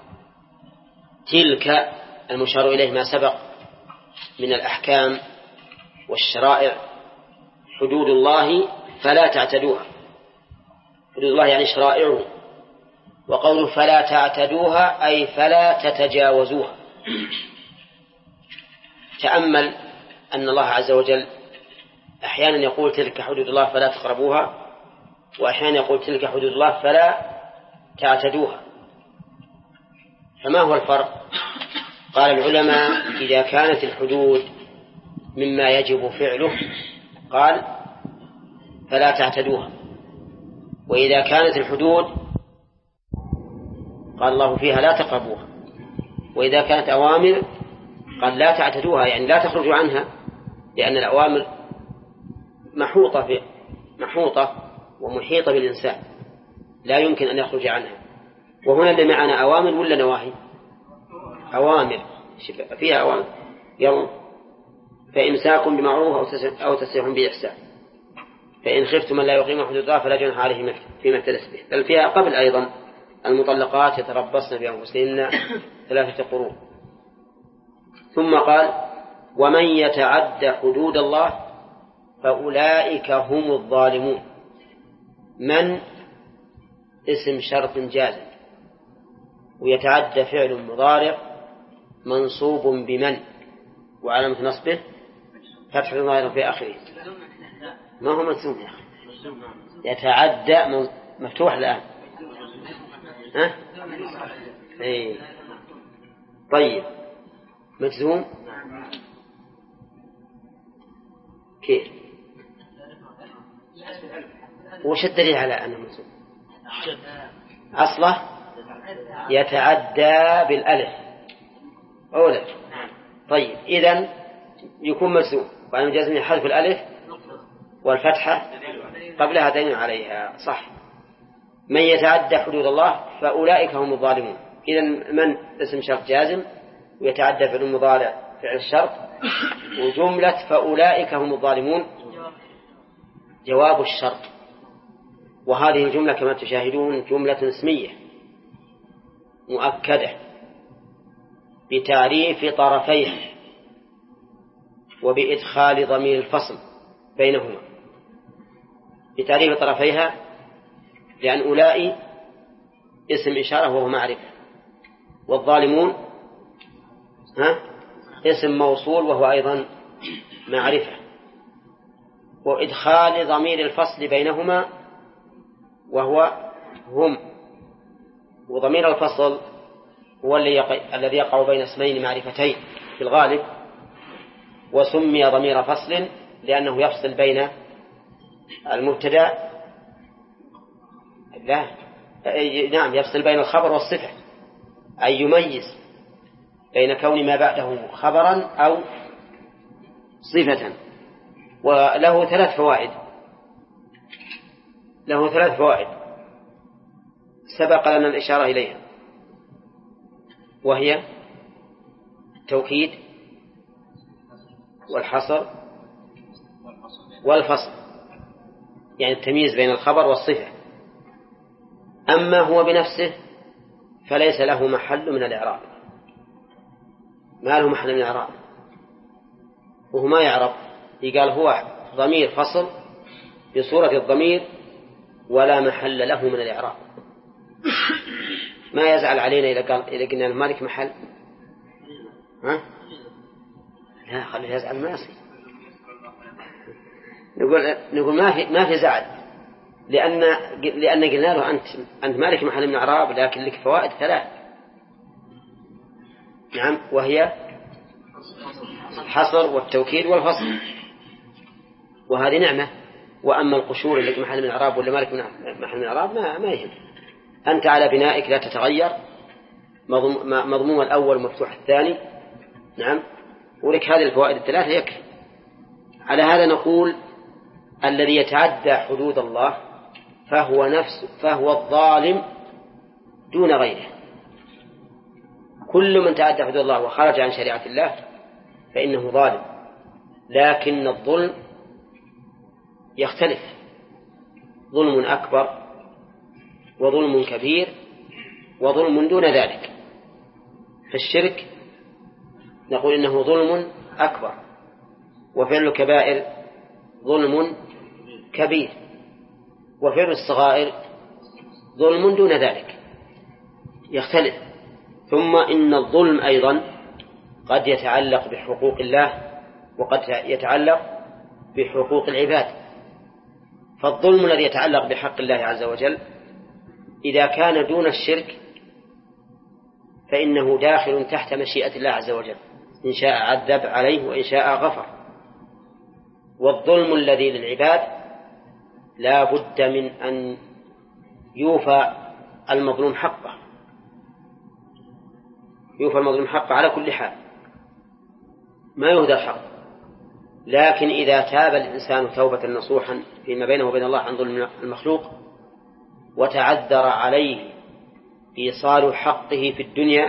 تلك المشار إليه ما سبق من الأحكام والشرائع، حدود الله فلا تعتدوها. حدود الله يعني شرائعه، وقوله فلا تعتدوها أي فلا تتجاوزوها. تأمل أن الله عز وجل أحيانا يقول تلك حدود الله فلا تقربوها، وأحيانا يقول تلك حدود الله فلا تعتدوها. فما هو الفرق؟ قال العلماء إذا كانت الحدود مما يجب فعله قال فلا تعتدوها، وإذا كانت الحدود قال الله فيها لا تقربوها، وإذا كانت أوامر قال لا تعتدوها، يعني لا تخرجوا عنها، لأن الأوامر محوطة في محوطة ومحيطة بالإنسان لا يمكن أن يخرج عنها. وهنا اللي معنا أوامر ولا نواهي؟ أوامر فيها أوامر، يلا فإمساك بمعروف أو تسريح بإحسان، فإن خفتم من لا يقيم حدود الله فلا جناح عليه فيما افتدت به. بل فيها قبل أيضا المطلقات يتربصن بأنفسهن ثلاثة قروء. ثم قال ومن يتعد حدود الله فأولئك هم الظالمون. من اسم شرط جازم، ويتعدى فعل مضارع منصوب بمن وعلامة نصبه فتح ظاهر في آخره. ما هو منصوب يا أخي؟ يتعدى مفتوح الآن. ها؟ ايه طيب مجزوم كيف؟ وش الدليل على أنه مجزوم؟ أصله يتعدى بالألف أولا. طيب إذن يكون مجزوم وأن جزم حذف الألف والفتحة قبلها دليل عليها صح. من يتعدى حدود الله فأولئك هم الظالمون. إذن من اسم شرط جازم ويتعدى فعل المضارع فعل الشرط، وجملة فأولئك هم الظالمون جواب الشرط. وهذه الجملة كما تشاهدون جملة اسمية مؤكدة بتعريف طرفيها وبإدخال ضمير الفصل بينهما. بتعريف طرفيها لأن أولئك اسم إشارة وهو معرفة، والظالمون ها اسم موصول وهو أيضا معرفة، وإدخال ضمير الفصل بينهما وهو هم. وضمير الفصل هو الذي يقع بين اسمين معرفتين في الغالب، وسمي ضمير فصل لأنه يفصل بين المبتدأ لا نعم يفصل بين الخبر والصفة، أي يميز بين كون ما بعده خبرا أو صفة. وله ثلاث فوائد له ثلاث فوائد سبق لنا الإشارة إليها، وهي التوكيد والحصر والفصل، يعني التمييز بين الخبر والصفة. أما هو بنفسه فليس له محل من الإعراب، ما له محل من الإعراب، وهو ما يعرب. يقال هو ضمير فصل بصورة الضمير ولا محل له من الإعراب. ما يزعل علينا إذا قال إذا قلنا المالك محل، ها؟ لا خليه يزعل ما يصير. نقول نقول ما في ما في زعل، لأن لأن قلنا له أنت أنت مالك محل من الإعراب لكن لك فوائد ثلاث. نعم، وهي الحصر والتوكيد والفصل، وهذه نعمة. وأما القشور اللي لك محل من الإعراب ولا مالك محل من الإعراب ما ما يهم. أنت على بنائك لا تتغير، مضموم الأول مفتوح الثاني. نعم، ولك هذه الفوائد الثلاثة يكفي. على هذا نقول الذي يتعدى حدود الله فهو نفسه، فهو الظالم دون غيره. كل من تعدى حدود الله وخرج عن شريعة الله فإنه ظالم. لكن الظلم يختلف، ظلم أكبر وظلم كبير وظلم دون ذلك. فالشرك نقول إنه ظلم أكبر، وفعل الكبائر ظلم كبير، وفعل الصغائر ظلم دون ذلك، يختلف. ثم إن الظلم أيضا قد يتعلق بحقوق الله وقد يتعلق بحقوق العباد. فالظلم الذي يتعلق بحق الله عز وجل إذا كان دون الشرك فإنه داخل تحت مشيئة الله عز وجل، إن شاء عذب عليه وإن شاء غفر. والظلم الذي للعباد لا بد من أن يوفى المظلوم حقه، يوفى المظلوم حقه على كل حال، ما يهدى الحق. لكن إذا تاب الإنسان توبة نصوحا فيما بينه وبين الله عن ظلم المخلوق وتعذر عليه إيصال حقه في الدنيا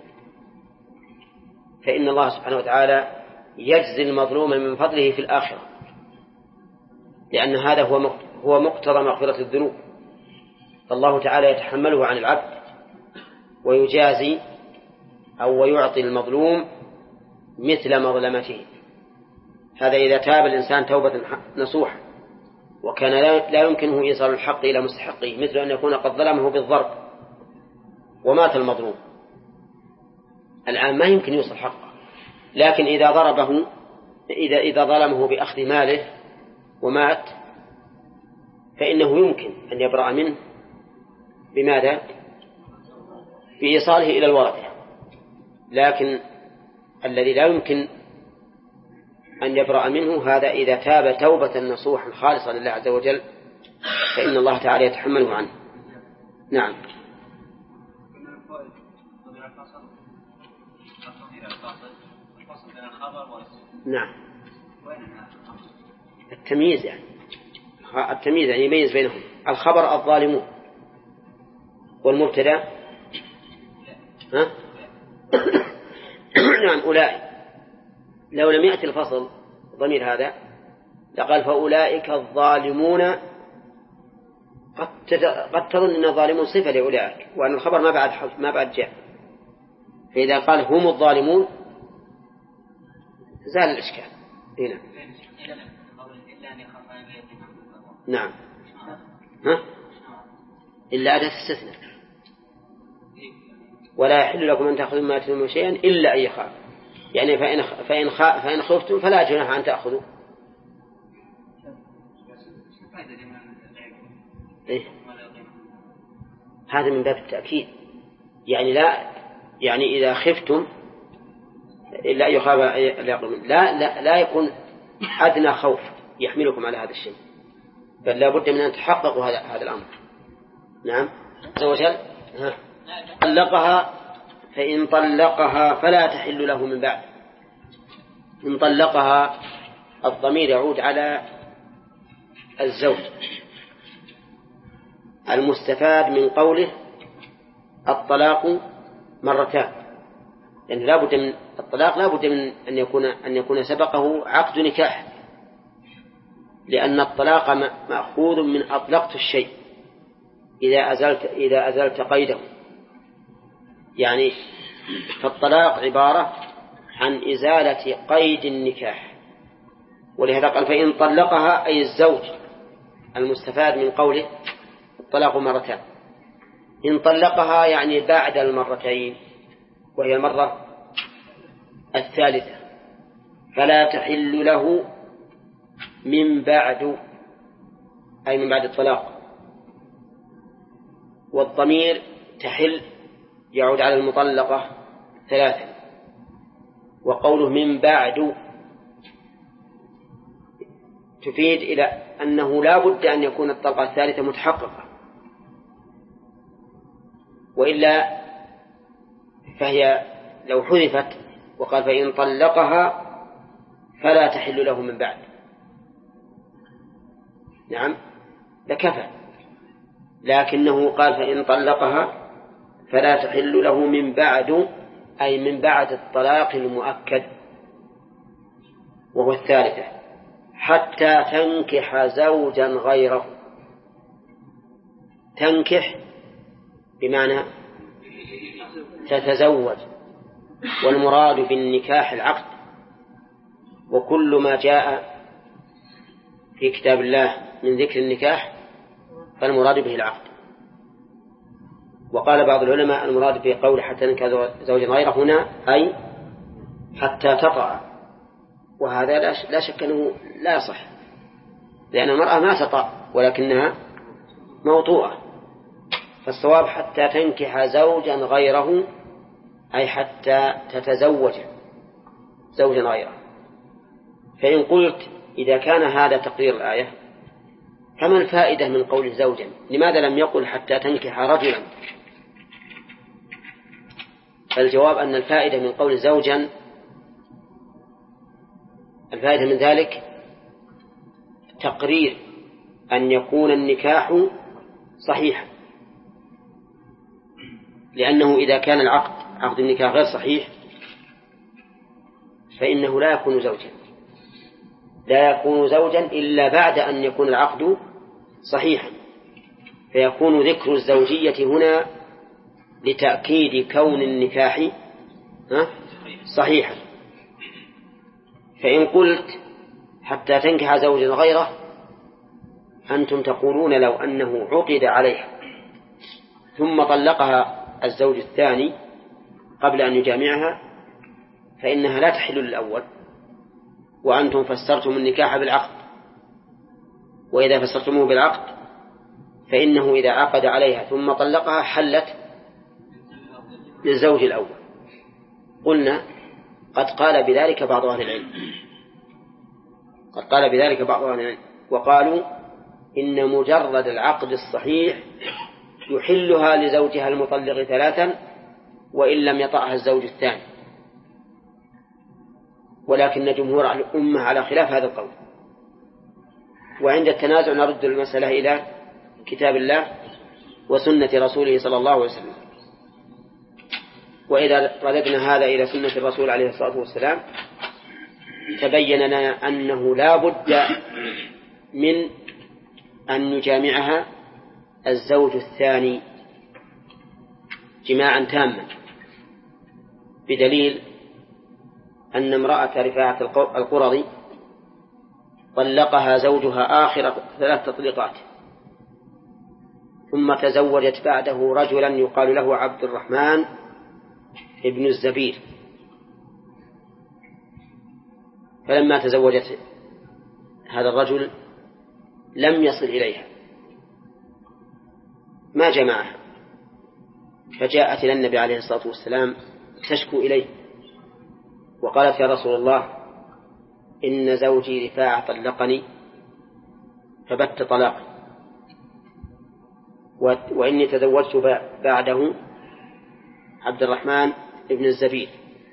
فإن الله سبحانه وتعالى يجزي المظلوم من فضله في الآخرة، لأن هذا هو هو مقتضى مغفرة الذنوب. فالله تعالى يتحمله عن العبد ويجازي أو ويعطي المظلوم مثل مظلمته. هذا إذا تاب الإنسان توبة نصوحة وكان لا يمكنه إيصال الحق إلى مستحقه، مثل أن يكون قد ظلمه بالضرب ومات المظلوم، الآن ما يمكن يوصل حقه. لكن إذا ضربه إذا إذا ظلمه بأخذ ماله ومات فإنه يمكن أن يبرأ منه بماذا؟ بإيصاله إلى الورثة. لكن الذي لا يمكن أن يبرأ منه هذا إذا تاب توبة نصوحا خالصة لله عز وجل فإن الله تعالى يتحمله عنه. نعم. نعم. التمييز يعني التمييز يعني يميز بينهم. الخبر الظالمون والمبتدأ ها؟ نعم أولئك. لو لم يأتي الفصل ضمير هذا لقال فأولئك الظالمون، قد تظن أن الظالمون صفة لأولئك وأن الخبر ما بعد ما بعد جاء. فإذا قال هم الظالمون زال الإشكال هنا. نعم. ها؟ إلا أداة استثناء. ولا يحل لكم أن تأخذوا ما آتيتموهما شيئا إلا أن يخاف، يعني فإن فإن فإن خفتم فلا جناح أن تأخذوا. إيه؟ هذا من باب التأكيد، يعني لا يعني إذا خفتم إلا أن يخاف لا لا لا يكون أدنى خوف يحملكم على هذا الشيء، بل لا بد من أن تحققوا هذا هذا الأمر. نعم. عز وجل طلقها فإن طلقها فلا تحل له من بعد. إن طلقها الضمير يعود على الزوج، المستفاد من قوله الطلاق مرتان، لأن يعني لا بد من الطلاق لا بد من أن يكون أن يكون سبقه عقد نكاح، لأن الطلاق مأخوذ من أطلقت الشيء إذا أزلت إذا أزلت قيده، يعني فالطلاق عبارة عن إزالة قيد النكاح. ولهذا قال فإن طلقها أي الزوج المستفاد من قوله الطلاق مرتان. إن طلقها يعني بعد المرتين وهي المرة الثالثة فلا تحل له من بعد، أي من بعد الطلاق. والضمير تحل يعود على المطلقة ثلاثا. وقوله من بعد تفيد إلى أنه لا بد أن يكون الطلقة الثالثة متحققة، وإلا فهي لو حذفت وقال فإن طلقها فلا تحل له من بعد، نعم لكفى. لكنه قال فإن طلقها فلا تحل له من بعد أي من بعد الطلاق المؤكد، وهو الثالثة، حتى تنكح زوجا غيره. تنكح بمعنى تتزوج، والمراد بالنكاح العقد، وكل ما جاء في كتاب الله من ذكر النكاح فالمراد به العقد. وقال بعض العلماء المراد به قول حتى تنكح زوجا غيره هنا أي حتى تطأ، وهذا لا شك أنه لا يصح، لأن المرأة ما تطأ ولكنها موطوءة. فالصواب حتى تنكح زوجا غيره أي حتى تتزوج زوجا غيره. فإن قلت إذا كان هذا تقرير الآية فما الفائدة من قول زوجا؟ لماذا لم يقل حتى تنكح رجلا؟ الجواب أن الفائدة من قول زوجا، الفائدة من ذلك تقرير أن يكون النكاح صحيحا، لأنه إذا كان العقد عقد النكاح غير صحيح فإنه لا يكون زوجا، لا يكون زوجا إلا بعد أن يكون العقد صحيحا. فيكون ذكر الزوجية هنا لتأكيد كون النكاح صحيحا. فإن قلت حتى تنكح زوجا غيره أنتم تقولون لو أنه عقد عليها ثم طلقها الزوج الثاني قبل أن يجامعها فإنها لا تحل للأول، وأنتم فسرتم النكاح بالعقد، وإذا فسرتموه بالعقد فإنه إذا عقد عليها ثم طلقها حلت للزوج الأول. قلنا قد قال بذلك بعض أهل العلم، قد قال بذلك بعض أهل العلم وقالوا إن مجرد العقد الصحيح يحلها لزوجها المطلق ثلاثا وإن لم يطأها الزوج الثاني، ولكن جمهور الأمة على خلاف هذا القول. وعند التنازع نرد المسألة إلى كتاب الله وسنة رسوله صلى الله عليه وسلم. وإذا رددنا هذا إلى سنة الرسول عليه الصلاة والسلام تبين لنا أنه لا بد من أن يجامعها الزوج الثاني جماعا تاما، بدليل أن امرأة رفاعة القرظي طلقها زوجها آخر ثلاث تطليقات ثم تزوجت بعده رجلا يقال له عبد الرحمن ابن الزبير. فلما تزوجت هذا الرجل لم يصل إليها، ما جمعها، فجاءت إلى النبي عليه الصلاة والسلام تشكو إليه وقالت يا رسول الله إن زوجي رفاعة طلقني فبت طلاقي، وإني تزوجت بعده عبد الرحمن ابن الزبير،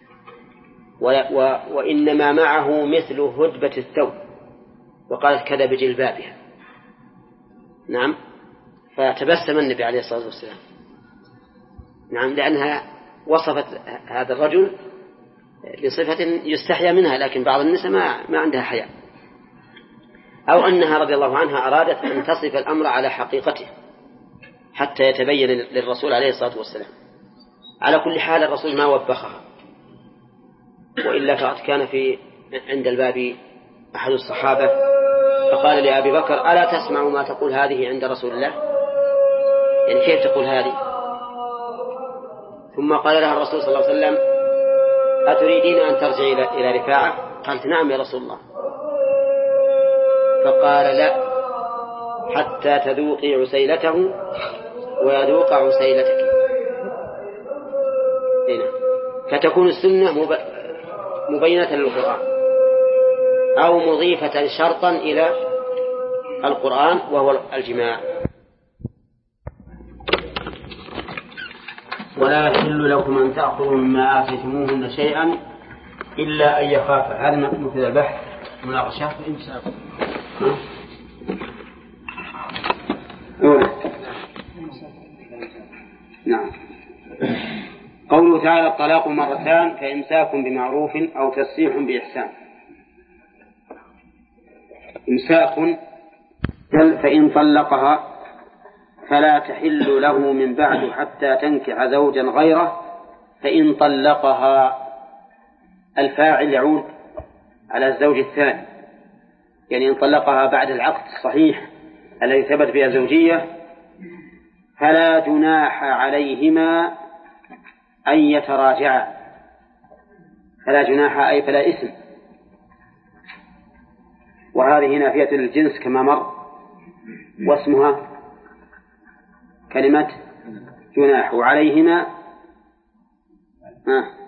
وإنما معه مثل هدبة الثوب، وقالت كذا بجلبابها. نعم. فتبسم النبي عليه الصلاة والسلام، نعم، لأنها وصفت هذا الرجل بصفة يستحيا منها، لكن بعض النساء ما, ما عندها حياء، أو أنها رضي الله عنها أرادت أن تصف الأمر على حقيقته حتى يتبين للرسول عليه الصلاة والسلام. على كل حال الرسول ما وبخها، وإلا فقد كان في عند الباب أحد الصحابة فقال لأبي بكر ألا تسمع ما تقول هذه عند رسول الله؟ يعني كيف تقول هذه؟ ثم قال لها الرسول صلى الله عليه وسلم أتريدين أن ترجعي إلى رفاعة؟ قالت نعم يا رسول الله. فقال لا حتى تذوقي عسيلته ويذوق عسيلتك. هنا فتكون السنة مبينة للقرآن أو مضيفة شرطا إلى القرآن وهو الجماع. ولا يحل لكم أن تأخذوا مما آتيتموهن شيئا إلا أن يخافا. هذا مثل البحث مناقشات إمساك. نعم. قوله قوله تعالى الطلاق مرتان فإمساك بمعروف أو تسريح بإحسان. إمساك فإن طلقها فلا تحل له من بعد حتى تنكح زوجا غيره. فإن طلقها الفاعل يعود على الزوج الثاني، يعني إن طلقها بعد العقد الصحيح الذي ثبت بها الزوجية فلا جناح عليهما أن يتراجعا. فلا جناح أي فلا إثم، وهذه نافية للجنس كما مر، واسمها كلمة جناح. وعليهما آه.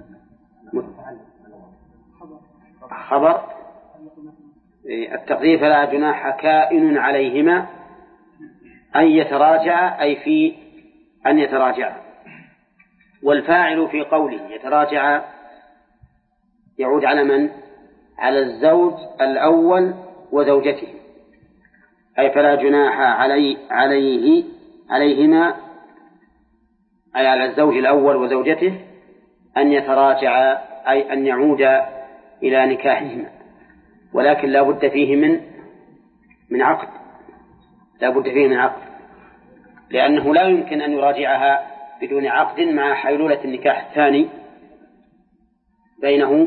خبر التقدير فلا جناح كائن عليهما أن يتراجع أي في أن يتراجع. والفاعل في قوله يتراجع يعود على من؟ على الزوج الأول وزوجته، أي فلا جناح علي عليه عليهما أي على الزوج الأول وزوجته أن يتراجع أي أن يعود إلى نكاحهما، ولكن لا بد فيه من من عقد، لا بد فيه من عقد، لأنه لا يمكن أن يراجعها بدون عقد مع حيلولة النكاح الثاني بينه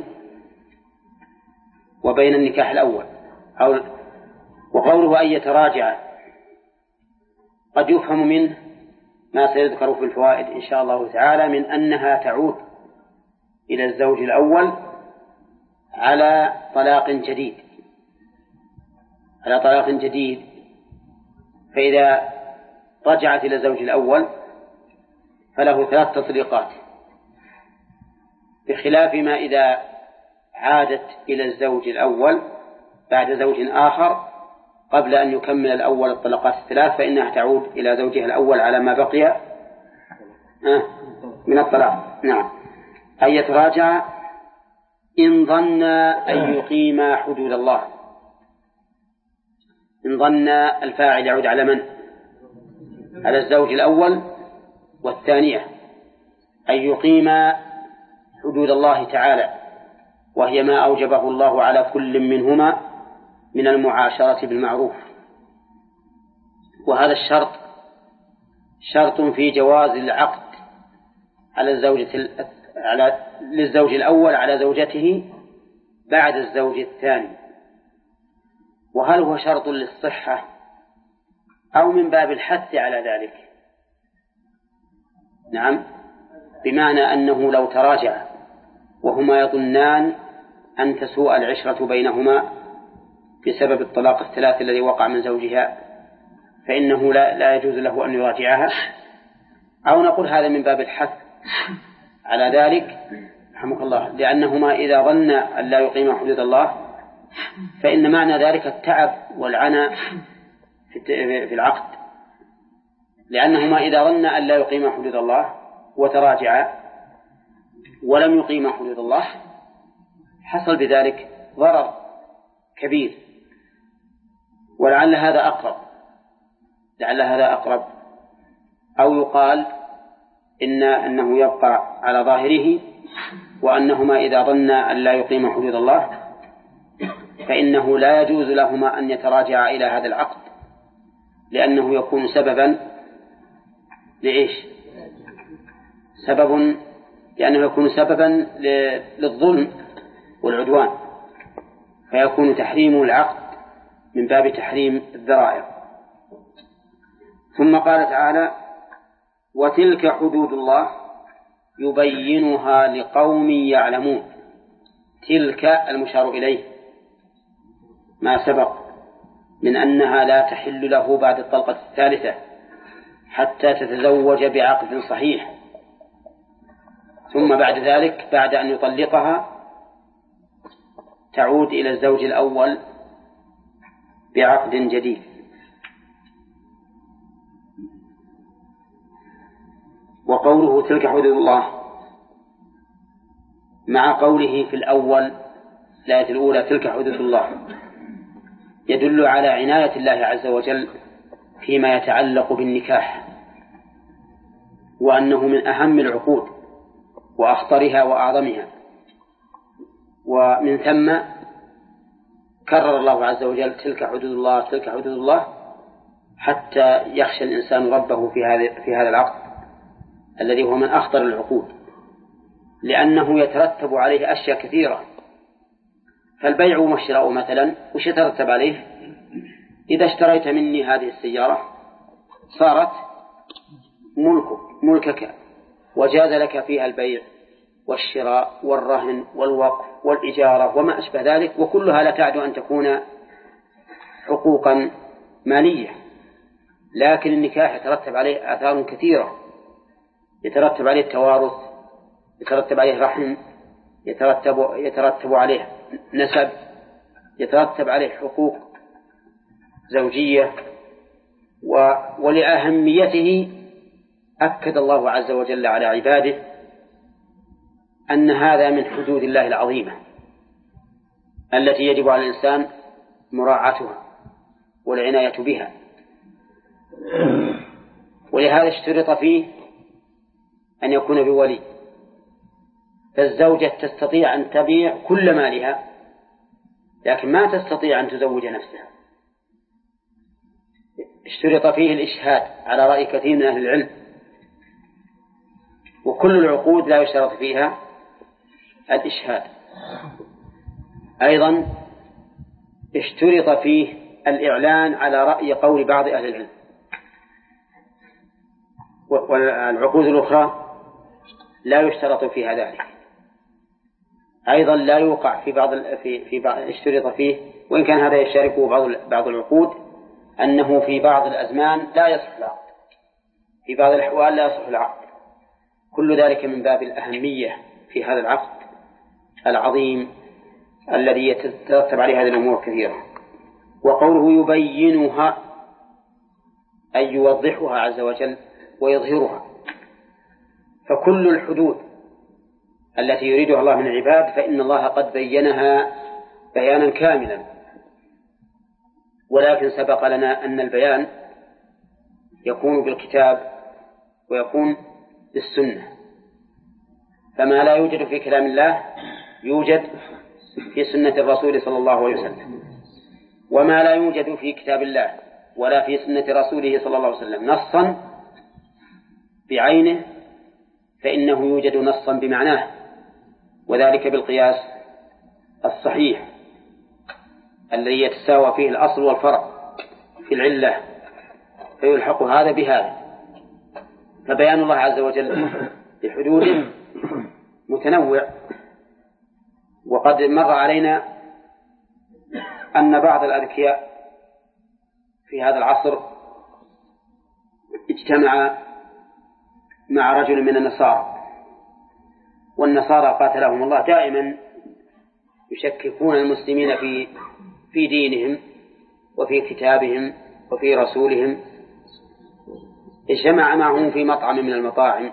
وبين النكاح الأول. أو وقوله أن يتراجع قد يفهم منه ما سيذكر في الفوائد إن شاء الله تعالى من أنها تعود إلى الزوج الأول على طلاق جديد على طلاق جديد فإذا رجعت إلى الزوج الأول فله ثلاث تطليقات، بخلاف ما إذا عادت إلى الزوج الأول بعد زوج آخر قبل أن يكمل الأول الطلقات الثلاث، فإنها تعود إلى زوجها الأول على ما بقي من الطلاق. نعم. أن يتراجع إن ظن أن يقيم حدود الله. إن ظن الفاعل يعود على من؟ على الزوج الأول والثانية، أن يقيم حدود الله تعالى، وهي ما أوجبه الله على كل منهما من المعاشرة بالمعروف. وهذا الشرط شرط في جواز العقد على الزوجة على للزوج الأول على زوجته بعد الزوج الثاني. وهل هو شرط للصحة أو من باب الحث على ذلك؟ نعم، بمعنى أنه لو تراجع وهما يظنان أن تسوء العشرة بينهما بسبب الطلاق الثلاث الذي وقع من زوجها فإنه لا, لا يجوز له أن يراجعها، أو نقول هذا من باب الحث على ذلك رحمك الله، لأنهما إذا ظن أن لا يقيم حدود الله فإن معنى ذلك التعب والعناء في العقد، لأنهما إذا ظن أن لا يقيم حدود الله وتراجعا ولم يقيم حدود الله حصل بذلك ضرر كبير. ولعل هذا أقرب لعل هذا أقرب أو يقال إن أنه يبقى على ظاهره، وأنهما إذا ظن أن لا يقيم حدود الله فإنه لا يجوز لهما أن يتراجعا إلى هذا العقد، لأنه يكون سببا لإيش؟ سبب لأنه يكون سببا للظلم والعدوان، فيكون تحريم العقد من باب تحريم الذرائع. ثم قال تعالى: وتلك حدود الله يبينها لقوم يعلمون. تلك المشار إليه ما سبق من أنها لا تحل له بعد الطلقة الثالثة حتى تتزوج بعقد صحيح، ثم بعد ذلك بعد أن يطلقها تعود إلى الزوج الأول بعقد جديد. وقوله تلك حدود الله مع قوله في الأول الآية الأولى تلك حدود الله يدل على عناية الله عز وجل فيما يتعلق بالنكاح، وأنه من أهم العقود وأخطرها وأعظمها. ومن ثم كرر الله عز وجل تلك حدود الله تلك حدود الله حتى يخشى الإنسان ربه في هذا في هذا العقد الذي هو من أخطر العقود، لأنه يترتب عليه أشياء كثيرة. فالبيع والشراء مثلا وش يترتب عليه؟ إذا اشتريت مني هذه السيارة صارت ملكك ملكك وجاز لك فيها البيع والشراء والرهن والوقف والإجارة وما أشبه ذلك، وكلها لا تعد أن تكون حقوقا مالية. لكن النكاح يترتب عليه آثار كثيرة، يترتب عليه التوارث، يترتب عليه رحم، يترتب, يترتب عليه نسب، يترتب عليه حقوق زوجية. ولأهميته أكد الله عز وجل على عباده أن هذا من حدود الله العظيمة التي يجب على الإنسان مراعاتها والعناية بها. ولهذا اشترط فيه أن يكون بولي. فالزوجة تستطيع أن تبيع كل مالها لكن ما تستطيع أن تزوج نفسها. اشترط فيه الإشهاد على رأي كثير من أهل العلم، وكل العقود لا يشترط فيها الإشهاد. أيضا اشترط فيه الإعلان على رأي قول بعض أهل العلم. والعقود الأخرى لا يشترط فيها ذلك. أيضا لا يوقع في بعض في في بعض اشترط فيه، وإن كان هذا يشاركه بعض بعض العقود، أنه في بعض الأزمان لا يصح العقد، في بعض الأحوال لا يصح العقد. كل ذلك من باب الأهمية في هذا العقد العظيم الذي يترتب عليه هذه الأمور كثيرة. وقوله يبينها أي يوضحها عز وجل ويظهرها. فكل الحدود التي يريدها الله من العباد فإن الله قد بينها بيانا كاملا، ولكن سبق لنا أن البيان يكون بالكتاب ويكون بالسنة. فما لا يوجد في كلام الله يوجد في سنة الرسول صلى الله عليه وسلم، وما لا يوجد في كتاب الله ولا في سنة رسوله صلى الله عليه وسلم نصا بعينه فإنه يوجد نصا بمعناه، وذلك بالقياس الصحيح الذي يتساوى فيه الأصل والفرع في العلة فيلحق هذا بهذا. فبيان الله عز وجل بحدوده متنوع. وقد مر علينا أن بعض الأذكياء في هذا العصر اجتمع مع رجل من النصارى، والنصارى قاتلهم الله دائما يشككون المسلمين في في دينهم وفي كتابهم وفي رسولهم. اجتمع معهم في مطعم من المطاعم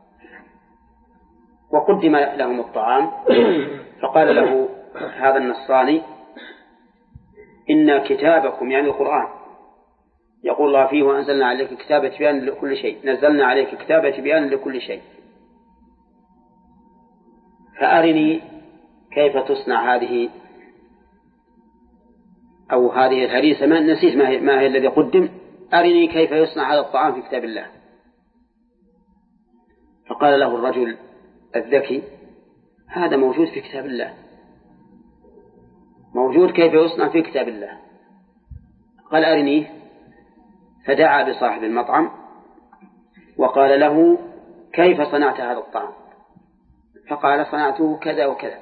وقدم لهم الطعام، فقال له هذا النصراني إن كتابكم يعني القرآن يقول الله فيه وأنزلنا عليك كتابة بيان لكل شيء، نزلنا عليك كتابة بيان لكل شيء، فأرني كيف تصنع هذه أو هذه الهريسة، ما نسيت ما هي, ما هي الذي قدم، أرني كيف يصنع هذا الطعام في كتاب الله. فقال له الرجل الذكي هذا موجود في كتاب الله، موجود كيف يصنع في كتاب الله. قال أرني، فدعا بصاحب المطعم وقال له كيف صنعت هذا الطعام؟ فقال صنعته كذا وكذا.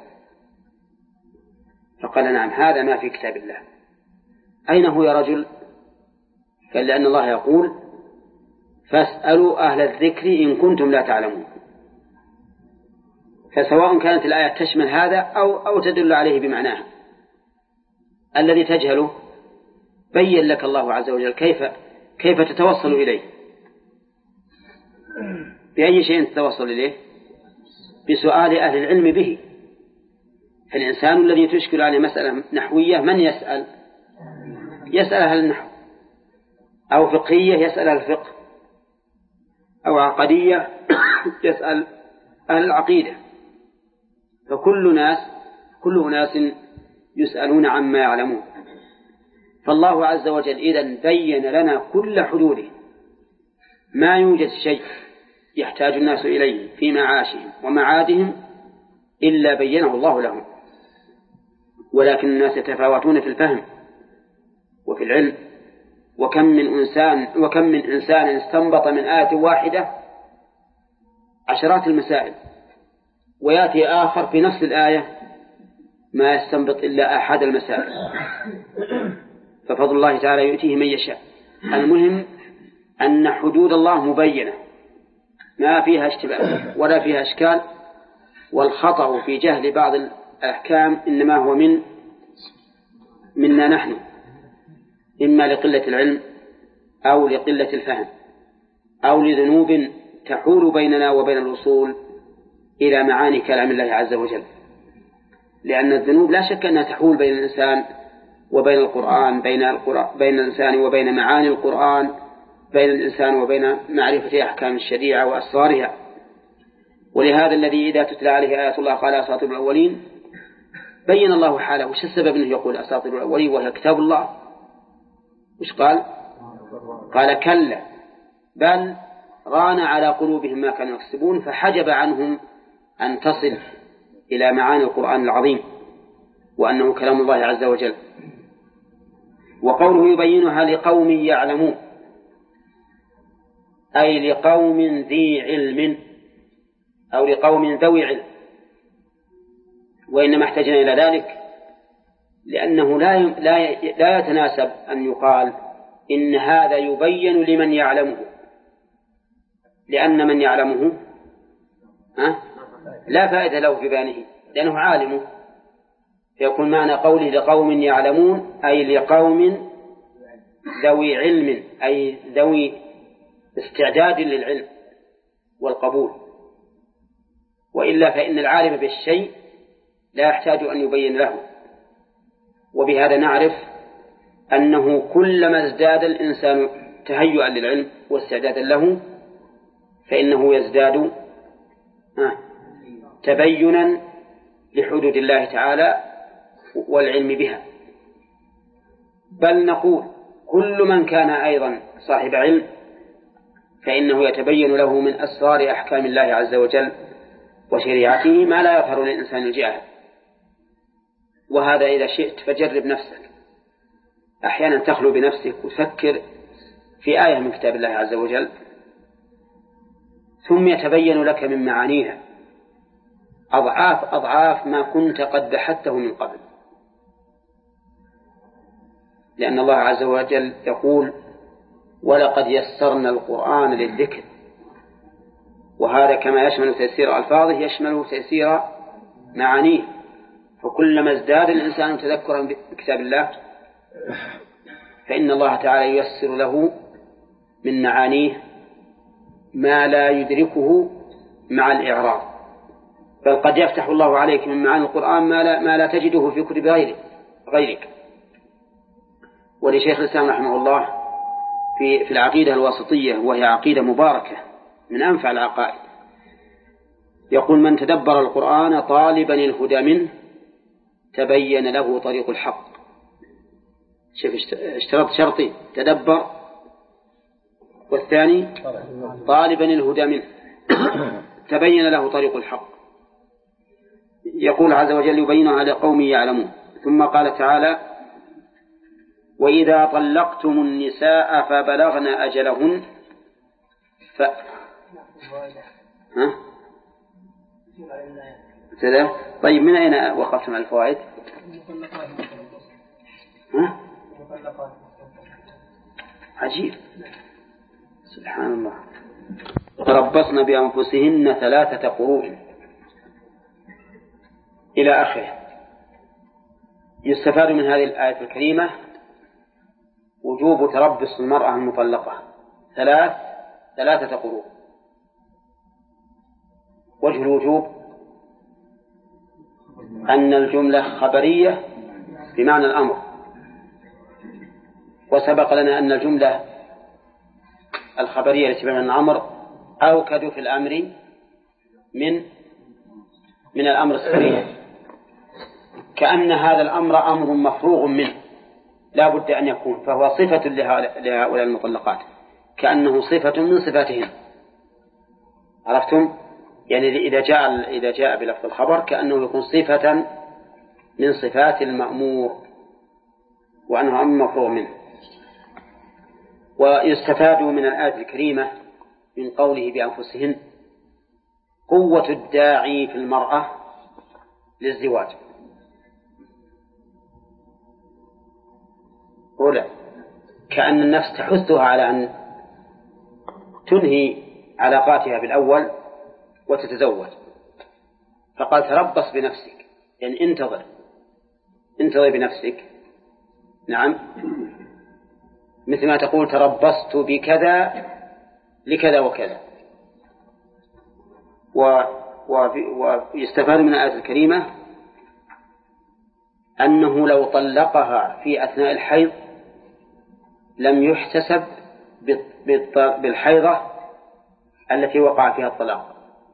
فقال نعم هذا ما في كتاب الله. أين هو يا رجل؟ قال لأن الله يقول فاسألوا أهل الذكر إن كنتم لا تعلمون. فسواء كانت الآية تشمل هذا أو, أو تدل عليه بمعناها. الذي تجهله بين لك الله عز وجل كيف كيف تتوصل إليه، بأي شيء تتوصل إليه؟ بسؤال أهل العلم به. فالإنسان الذي تشكل عليه مسألة نحوية من يسأل؟ يسأل أهل النحو، أو فقهية يسأل أهل الفقه، أو عقدية يسأل أهل العقيدة، فكل ناس كل ناس يسألون عما يعلمون. فالله عز وجل إذن بين لنا كل حدوده، ما يوجد شيء يحتاج الناس إليه في معاشهم ومعادهم إلا بينه الله لهم، ولكن الناس يتفاوتون في الفهم وفي العلم. وكم من إنسان وكم من إنسان استنبط من آية واحدة عشرات المسائل، ويأتي آخر في نفس الآية ما يستنبط إلا أحد المسائل، ففضل الله تعالى يؤتيه من يشاء. المهم أن حدود الله مبينة ما فيها اشتباه ولا فيها أشكال، والخطأ في جهل بعض الأحكام إنما هو من منا نحن، إما لقلة العلم أو لقلة الفهم أو لذنوب تحول بيننا وبين الوصول إلى معاني كلام الله عز وجل. لأن الذنوب لا شك أنها تحول بين الإنسان وبين القرآن، بين القرآن بين الإنسان وبين معاني القرآن، بين الإنسان وبين معرفة أحكام الشريعة وأسرارها. ولهذا الذي إذا تتلى عليه آيات الله قال أساطير الأولين بين الله حاله. وش السبب أنه يقول أساطير الأولين وهي كتاب الله؟ وش قال؟ قال كلا بل ران على قلوبهم ما كانوا يكسبون، فحجب عنهم أن تصل إلى معاني القرآن العظيم وأنه كلام الله عز وجل. وقوله يبينها لقوم يعلمون أي لقوم ذي علم أو لقوم ذوي علم، وإنما احتجنا إلى ذلك لأنه لا لا يتناسب أن يقال إن هذا يبين لمن يعلمه، لأن من يعلمه ها لا فائدة له في بيانه لأنه عالمه. فيكون معنى قوله لقوم يعلمون أي لقوم ذوي علم، أي ذوي استعداد للعلم والقبول. وإلا فإن العالم بالشيء لا يحتاج أن يبين له. وبهذا نعرف أنه كلما ازداد الإنسان تهيئا للعلم واستعدادا له فإنه يزداد تبينا لحدود الله تعالى والعلم بها. بل نقول كل من كان أيضا صاحب علم فإنه يتبين له من أسرار أحكام الله عز وجل وشريعته ما لا يظهر للإنسان الجاهل. وهذا إذا شئت فجرب نفسك، أحيانا تخلو بنفسك وتفكر في آية من كتاب الله عز وجل ثم يتبين لك من معانيها أضعاف أضعاف ما كنت قد بحثته من قبل. لأن الله عز وجل يقول ولقد يسرنا القرآن للذكر، وهذا كما يشمل تيسير ألفاظه يشمل تيسير معانيه. فكلما ازداد الإنسان تذكرا بكتاب الله فإن الله تعالى ييسر له من معانيه ما لا يدركه مع الإعراض. بل قد يفتح الله عليك من معاني القرآن ما لا, ما لا تجده في كتب غيرك, غيرك. ولشيخ الإسلام رحمه الله في, في العقيدة الواسطية وهي عقيدة مباركة من أنفع العقائد يقول من تدبر القرآن طالبا الهدى منه تبين له طريق الحق. شوف اشترط شرطين: تدبر، والثاني طالبا الهدى منه تبين له طريق الحق. يقول عز وجل يبينها لقوم يعلمون. ثم قال تعالى وإذا طلقتم النساء فبلغن أجلهن ف... ها؟ كذا. طيب من أين وقفتم على الفوائد؟ ها؟ عجيب سبحان الله. تربصن بأنفسهن ثلاثة قروء إلى آخره. يستفاد من هذه الآية الكريمة وجوب تربص المرأة المطلقة ثلاث ثلاثة قروء. وجه الوجوب أن الجملة خبرية بمعنى الأمر، وسبق لنا أن الجملة الخبرية التي بمعنى الأمر أوكد في الأمر من من الأمر الصريح، كأن هذا الأمر أمر مفروغ منه لا بد أن يكون، فهو صفة لهؤلاء المطلقات، كأنه صفة من صفاتهم. عرفتم؟ يعني إذا جاء إذا جاء بلفظ الخبر كأنه يكون صفة من صفات المأمور، وأنه أمر مفروغ منه. ويستفاد من الآية الكريمة من قوله بأنفسهن قوة الداعي في المرأة للزواج. أولا كأن النفس تحثها على أن تنهي علاقاتها بالأول وتتزوج، فقال تربص بنفسك، يعني انتظر انتظر بنفسك. نعم، مثل ما تقول تربصت بكذا لكذا وكذا. و... ويستفاد من الآية الكريمة أنه لو طلقها في أثناء الحيض لم يحتسب بالحيضة التي وقع فيها الطلاق.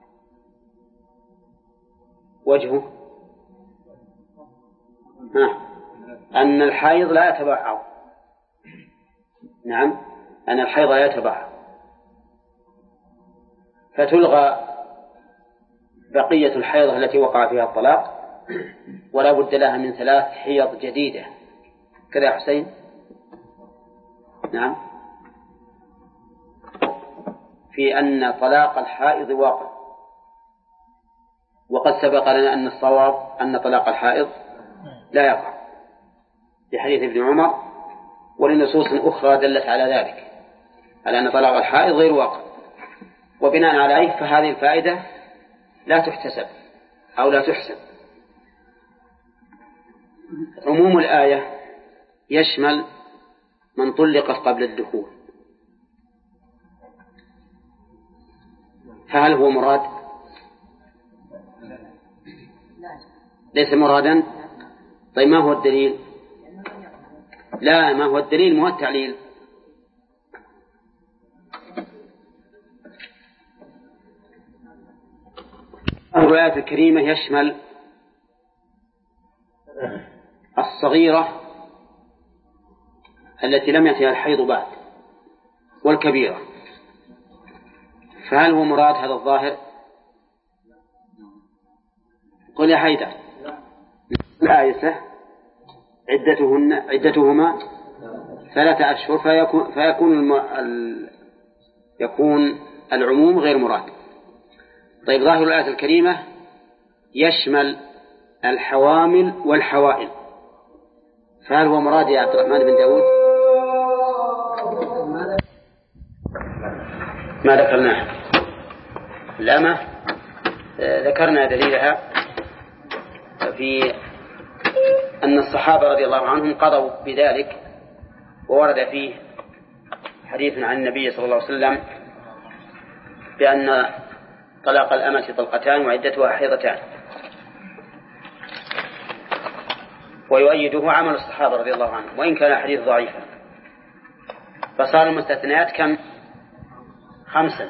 وجهه ها. أن الحيض لا يتبعه. نعم، أن الحيض لا يتبعه، فتلغى بقية الحيضة التي وقع فيها الطلاق، ولا بد لها من ثلاث حيض جديدة. كذا يا حسين؟ نعم، في أن طلاق الحائض واقع، وقد سبق لنا أن الصواب أن طلاق الحائض لا يقع لحديث ابن عمر، ولنصوص أخرى دلت على ذلك، على أن طلاق الحائض غير واقع. وبناء عليه فهذه الفائدة لا تحتسب أو لا تحسب. عموم الآية يشمل من طلقت قبل الدخول، فهل هو مراد؟ ليس مرادا. طيب ما هو الدليل؟ لا، ما هو الدليل؟ ما هو التعليل. الآية الكريمة يشمل الصغيرة التي لم يأتها الحيض بعد والكبيرة، فهل هو مراد هذا الظاهر؟ قل يا حيدر. الآية عدتهن عدتهما ثلاثة أشهر، فيكون فيكون الم... ال... يكون العموم غير مراد. طيب ظاهر الآية الكريمة يشمل الحوامل والحوائل، فهل هو مراد يا عبد الرحمن بن داود؟ ما ذكرناه الأمة ذكرنا دليلها في أن الصحابة رضي الله عنهم قضوا بذلك، وورد فيه حديث عن النبي صلى الله عليه وسلم بأن طلاق الأمة طلقتان وعدتها حيضتان، ويؤيده عمل الصحابة رضي الله عنهم وإن كان حديث ضعيفا. فصار المستثنيات كم؟ خمسا: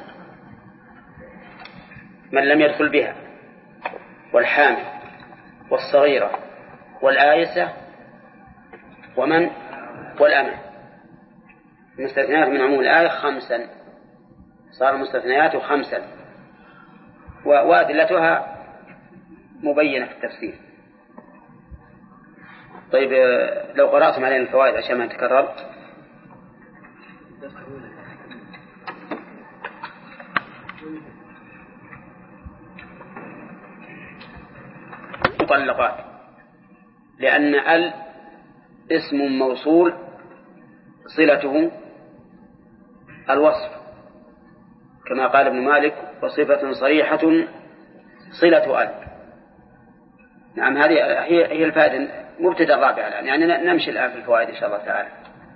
من لم يدخل بها، والحامل، والصغيرة، والآيسة، ومن والأمة. المستثنيات من عموم الآية خمسا، صار المستثنيات خمسا، وأدلتها مبينة في التفسير. طيب لو قرأتم علينا الفوائد عشان ما نتكرر. مطلقات، لأن ال اسم موصول صلته الوصف، كما قال ابن مالك: وصفة صريحة صلة ال. نعم، هذه هي هي الفائدة، مبتدأ الرابع الآن، يعني نمشي الآن في الفوائد إن شاء الله تعالى.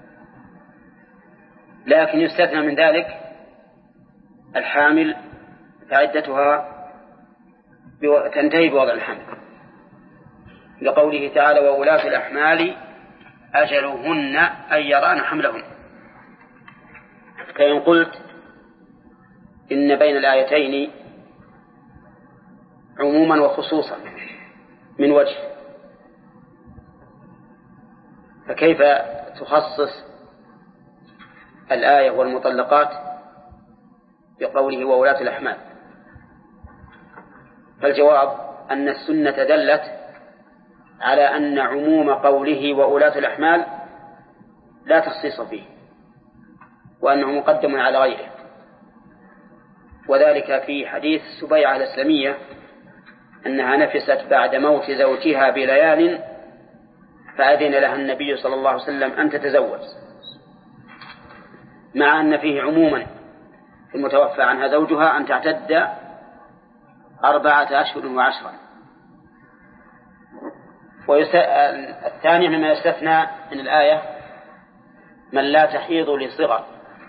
لكن يستثنى من ذلك الحامل، فعدتها تنتهي بوضع الحمل، لقوله تعالى: وولاة الأحمال أجلهن أن يران حملهن. فإن قلت إن بين الآيتين عموما وخصوصا من وجه، فكيف تخصص الآية والمطلقات بقوله وولاة الأحمال؟ فالجواب أن السنة دلت على أن عموم قوله وولاة الأحمال لا تخصيص فيه، وأنه مقدم على غيره، وذلك في حديث سبيعة الإسلامية أنها نفست بعد موت زوجها بليال فأذن لها النبي صلى الله عليه وسلم أن تتزوج، مع أن فيه عموما في المتوفى عنها زوجها أن تعتد أربعة أشهر وعشرة. والثاني مما يستثنى من الآية من لا تحيض لصغر،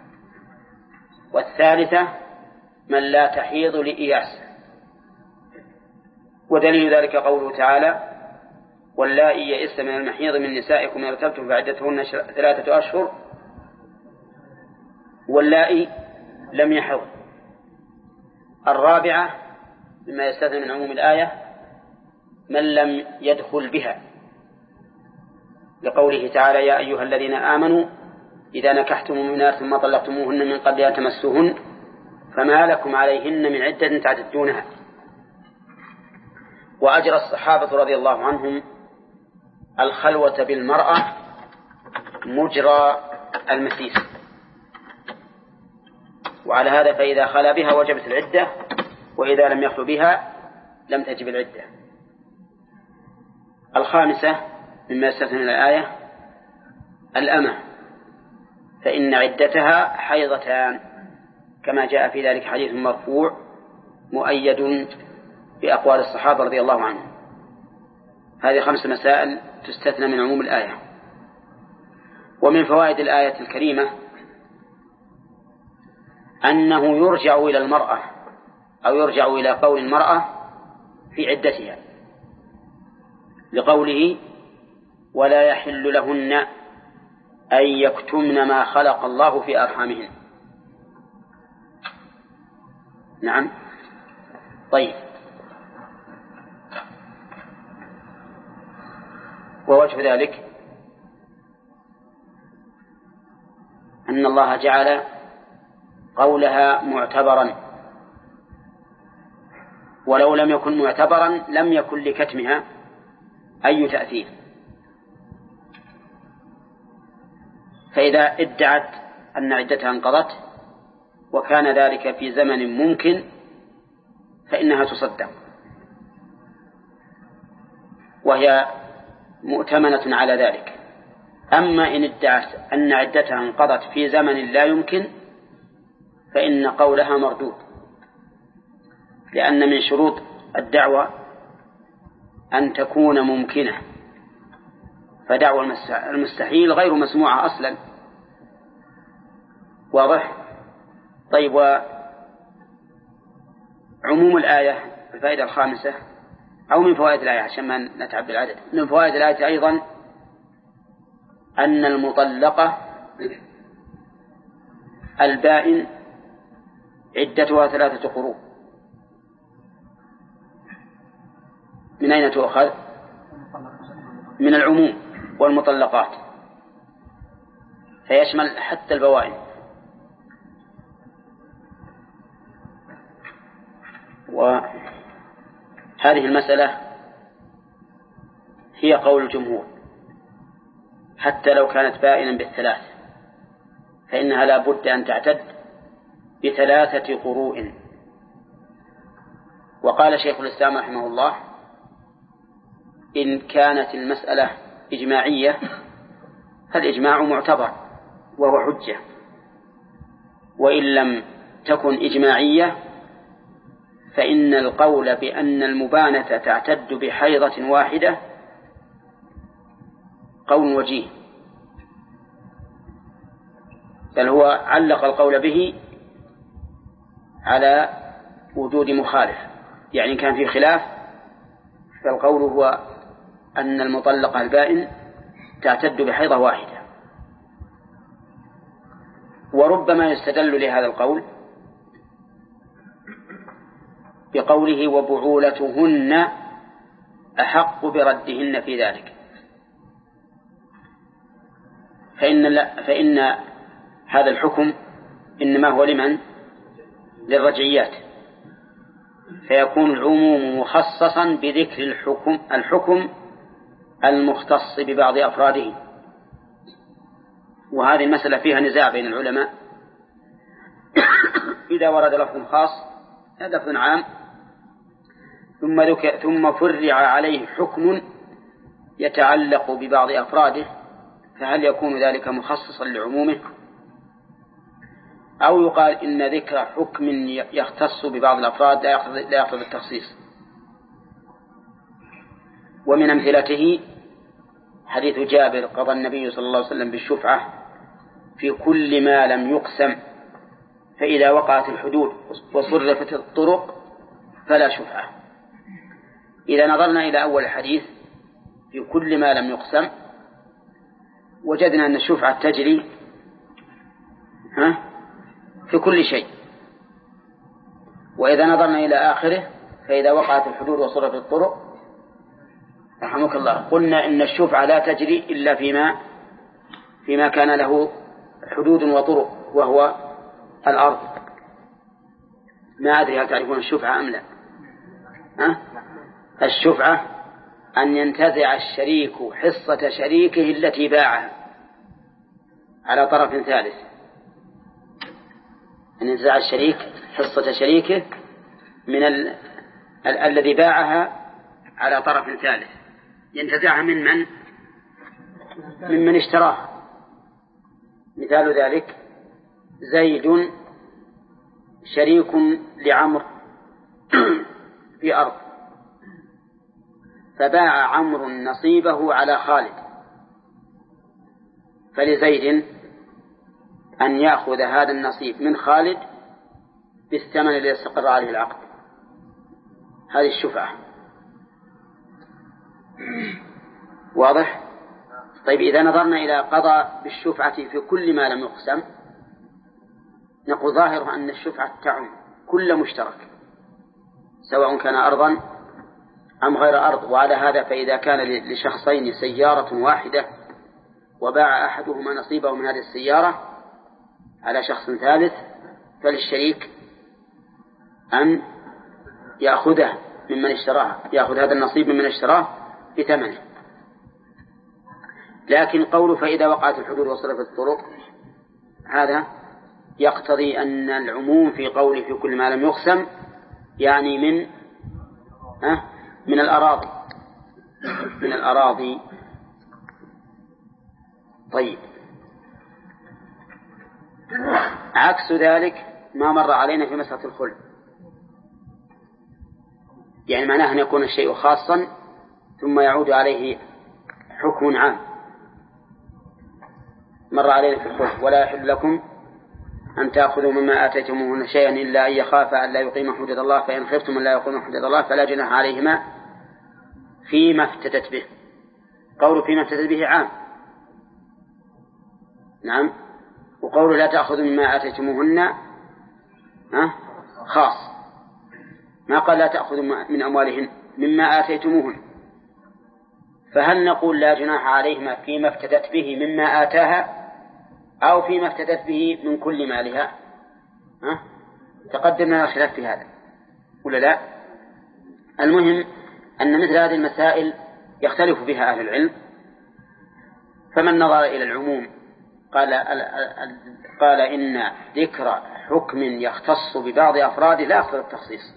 والثالثة من لا تحيض لإياس. ودليل ذلك قوله تعالى واللائي يئسن من المحيض من نسائكم إن ارتبتم فعدتهن ثلاثة أشهر واللائي لم يحض. الرابعة مما يستثنى من عموم الآية من لم يدخل بها، لقوله تعالى يا أيها الذين آمنوا إذا نكحتم المؤمنات ثم طلقتموهن من قبل أن تمسوهن فما لكم عليهن من عدة تعتدونها. وأجرى الصحابة رضي الله عنهم الخلوة بالمرأة مجرى المسيس، وعلى هذا فإذا خلا بها وجبت العدة، وإذا لم يخل بها لم تجب العدة. الخامسة مما يستثنى من الآية الأمة، فإن عدتها حيضتان كما جاء في ذلك حديث مرفوع مؤيد بأقوال الصحابة رضي الله عنهم. هذه خمس مسائل تستثنى من عموم الآية. ومن فوائد الآية الكريمة أنه يرجع إلى المرأة أو يرجع إلى قول المرأة في عدتها، لقوله ولا يحل لهن أن يكتمن ما خلق الله في أرحامهن. نعم. طيب، ووجه ذلك أن الله جعل قولها معتبرا، ولو لم يكن معتبرا لم يكن لكتمها أي تأثير. فإذا ادعت أن عدتها انقضت وكان ذلك في زمن ممكن فإنها تصدق، وهي مؤتمنة على ذلك. أما إن ادعت أن عدتها انقضت في زمن لا يمكن فإن قولها مردود، لأن من شروط الدعوة أن تكون ممكنة، فدعوة المستحيل غير مسموعة أصلا. واضح؟ طيب، وعموم الآية الفائدة الخامسة أو من فوائد الآية عشان ما نتعب بالعدد، من فوائد الآية أيضا أن المطلقة البائن عدتها ثلاثة قروء. من أين تؤخذ؟ من العموم والمطلقات، فيشمل حتى البوائن. وهذه المسألة هي قول الجمهور، حتى لو كانت بائنا بالثلاث فإنها لا بد أن تعتد بثلاثة قروء. وقال شيخ الإسلام رحمه الله إن كانت المسألة إجماعية فالإجماع معتبر وهو حجة، وإن لم تكن إجماعية فإن القول بأن المبانة تعتد بحيضة واحدة قول وجيه، بل هو علق القول به على وجود مخالف، يعني كان في خلاف، فالقول هو أن المطلقة البائن تعتد بحيضة واحدة. وربما يستدل لهذا القول بقوله وبعولتهن أحق بردهن في ذلك، فإن, فإن هذا الحكم إنما هو لمن؟ للرجعيات، فيكون العموم مخصصا بذكر الحكم الحكم المختص ببعض أفراده. وهذه المسألة فيها نزاع بين العلماء إذا ورد لفظ خاص لفظ عام ثم ذكر ثم فرع عليه حكم يتعلق ببعض أفراده، فهل يكون ذلك مخصصا لعمومه، أو يقال إن ذكر حكم يختص ببعض الأفراد لا يقتضي التخصيص؟ ومن أمثلته حديث جابر قضى النبي صلى الله عليه وسلم بالشفعة في كل ما لم يقسم، فإذا وقعت الحدود وصرفت الطرق فلا شفعة. إذا نظرنا إلى أول الحديث في كل ما لم يقسم وجدنا أن الشفعة تجري ها في كل شيء، وإذا نظرنا إلى آخره فإذا وقعت الحدود وصرفت الطرق رحمك الله قلنا إن الشفعة لا تجري إلا فيما فيما كان له حدود وطرق وهو الأرض. ما أدري هل تعرفون الشفعة أم لا؟ أه؟ الشفعة أن ينتزع الشريك حصة شريكه التي باعها على طرف ثالث، أن ينتزع الشريك حصة شريكه من ال... ال... الذي باعها على طرف ثالث، ينتزعها من من؟ من من اشتراه. مثال ذلك زيد شريك لعمر في أرض، فباع عمرو نصيبه على خالد، فلزيد أن يأخذ هذا النصيب من خالد بالثمن الذي استقر عليه العقد. هذه الشفعة. واضح؟ طيب إذا نظرنا إلى قضاء بالشفعة في كل ما لم يقسم نقول ظاهر أن الشفعة تعم كل مشترك سواء كان أرضا أم غير أرض. وعلى هذا فإذا كان لشخصين سيارة واحدة وباع أحدهما نصيبه من هذه السيارة على شخص ثالث فللشريك أن يأخذه ممن اشتراه، يأخذ هذا النصيب ممن اشتراه بثمنه. لكن قوله فإذا وقعت الحدود وصرفت الطرق هذا يقتضي أن العموم في قوله في كل ما لم يقسم يعني من أه من الأراضي من الأراضي. طيب عكس ذلك ما مر علينا في مسألة الخلع، يعني معناه أن يكون الشيء خاصا ثم يعود عليه حكم عام. مر علينا في الخلع ولا يحل لكم أن تأخذوا مما آتيتموهن شيئا إلا أن يخافا أن لا يقيم حدود الله، فإن خفتم أن لا يقيم حدود الله فلا جناح عليهما فيما افتدت به. قول فيما افتدت به عام، نعم، وقول لا تأخذوا مما آتيتموهن خاص، ما قال لا تأخذوا من أموالهن مما آتيتموهن. فهل نقول لا جناح عليهما فيما افتدت به مما آتاها أو فيما افتدت به من كل مالها؟ ها؟ تقدمنا الخلاف في هذا ولا لا؟ المهم أن مثل هذه المسائل يختلف فيها أهل العلم، فمن نظر إلى العموم قال قال إن ذكر حكم يختص ببعض أفراده لا يقتضي التخصيص،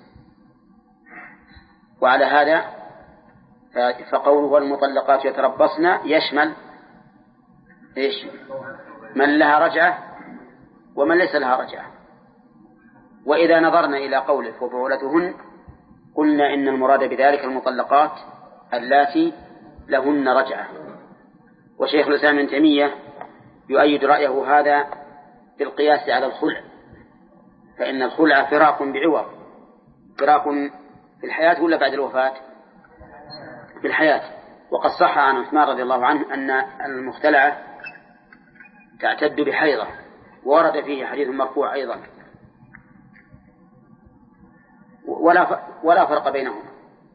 وعلى هذا فقوله والمطلقات يتربصن يشمل إيش؟ من لها رجعة ومن ليس لها رجعة. وإذا نظرنا إلى قوله وبعولتهن قلنا إن المراد بذلك المطلقات اللاتي لهن رجعة. وشيخ الإسلام ابن تيمية يؤيد رأيه هذا بالقياس على الخلع، فإن الخلع فراق بعوض، فراق في الحياة ولا بعد الوفاة؟ في الحياة. وقد صح عن عثمان رضي الله عنه أن المختلعة تعتد بحيضة، ورد فيه حديث مرفوع أيضا. ولا ولا فرق بينهما.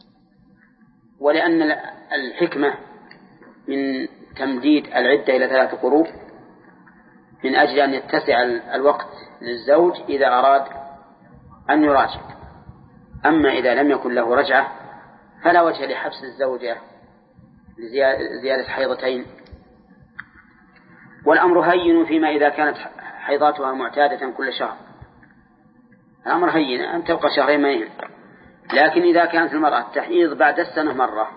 ولأن الحكمة من تمديد العدة إلى ثلاث قروء من أجل أن يتسع الوقت للزوج إذا أراد أن يراجع. أما إذا لم يكن له رجعة فلا وجه لحبس الزوجة لزيادة حيضتين. والأمر هين فيما إذا كانت حيضاتها معتادة كل شهر، الأمر هين أن تبقى شهرين ما يهم. لكن إذا كانت المرأة تحيض بعد السنة مرة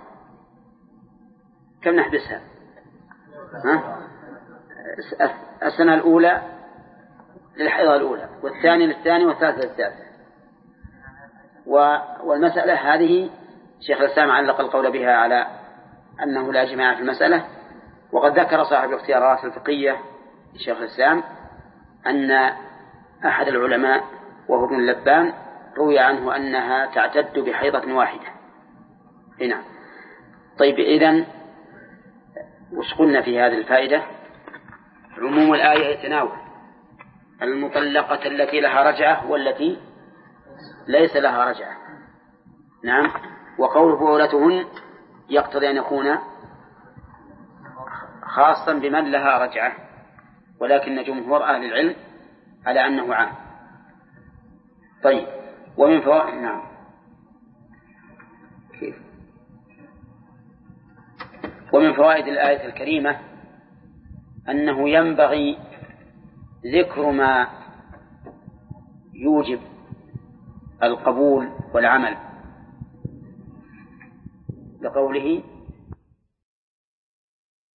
كم نحبسها؟ ها؟ السنة الأولى للحيضة الأولى، والثانية للثانية، والثالثة للثالثة. والمسألة هذه شيخ الإسلام علق القول بها على أنه لا جماع في المسألة. وقد ذكر صاحب الاختيارات الفقهية شيخ الإسلام أن أحد العلماء وهو ابن اللبان روي عنه أنها تعتد بحيضة واحدة. هنا طيب، إذن وش قلنا في هذه الفائدة؟ عموم الآية يتناول المطلقة التي لها رجعة والتي ليس لها رجعة. نعم. وقول بعولتهن يقتضي أن يكون خاصا بمن لها رجعة، ولكن جمهور أهل العلم على أنه عام. طيب، ومن فوائد نعم كيف ومن فوائد الآية الكريمة أنه ينبغي ذكر ما يوجب القبول والعمل، لقوله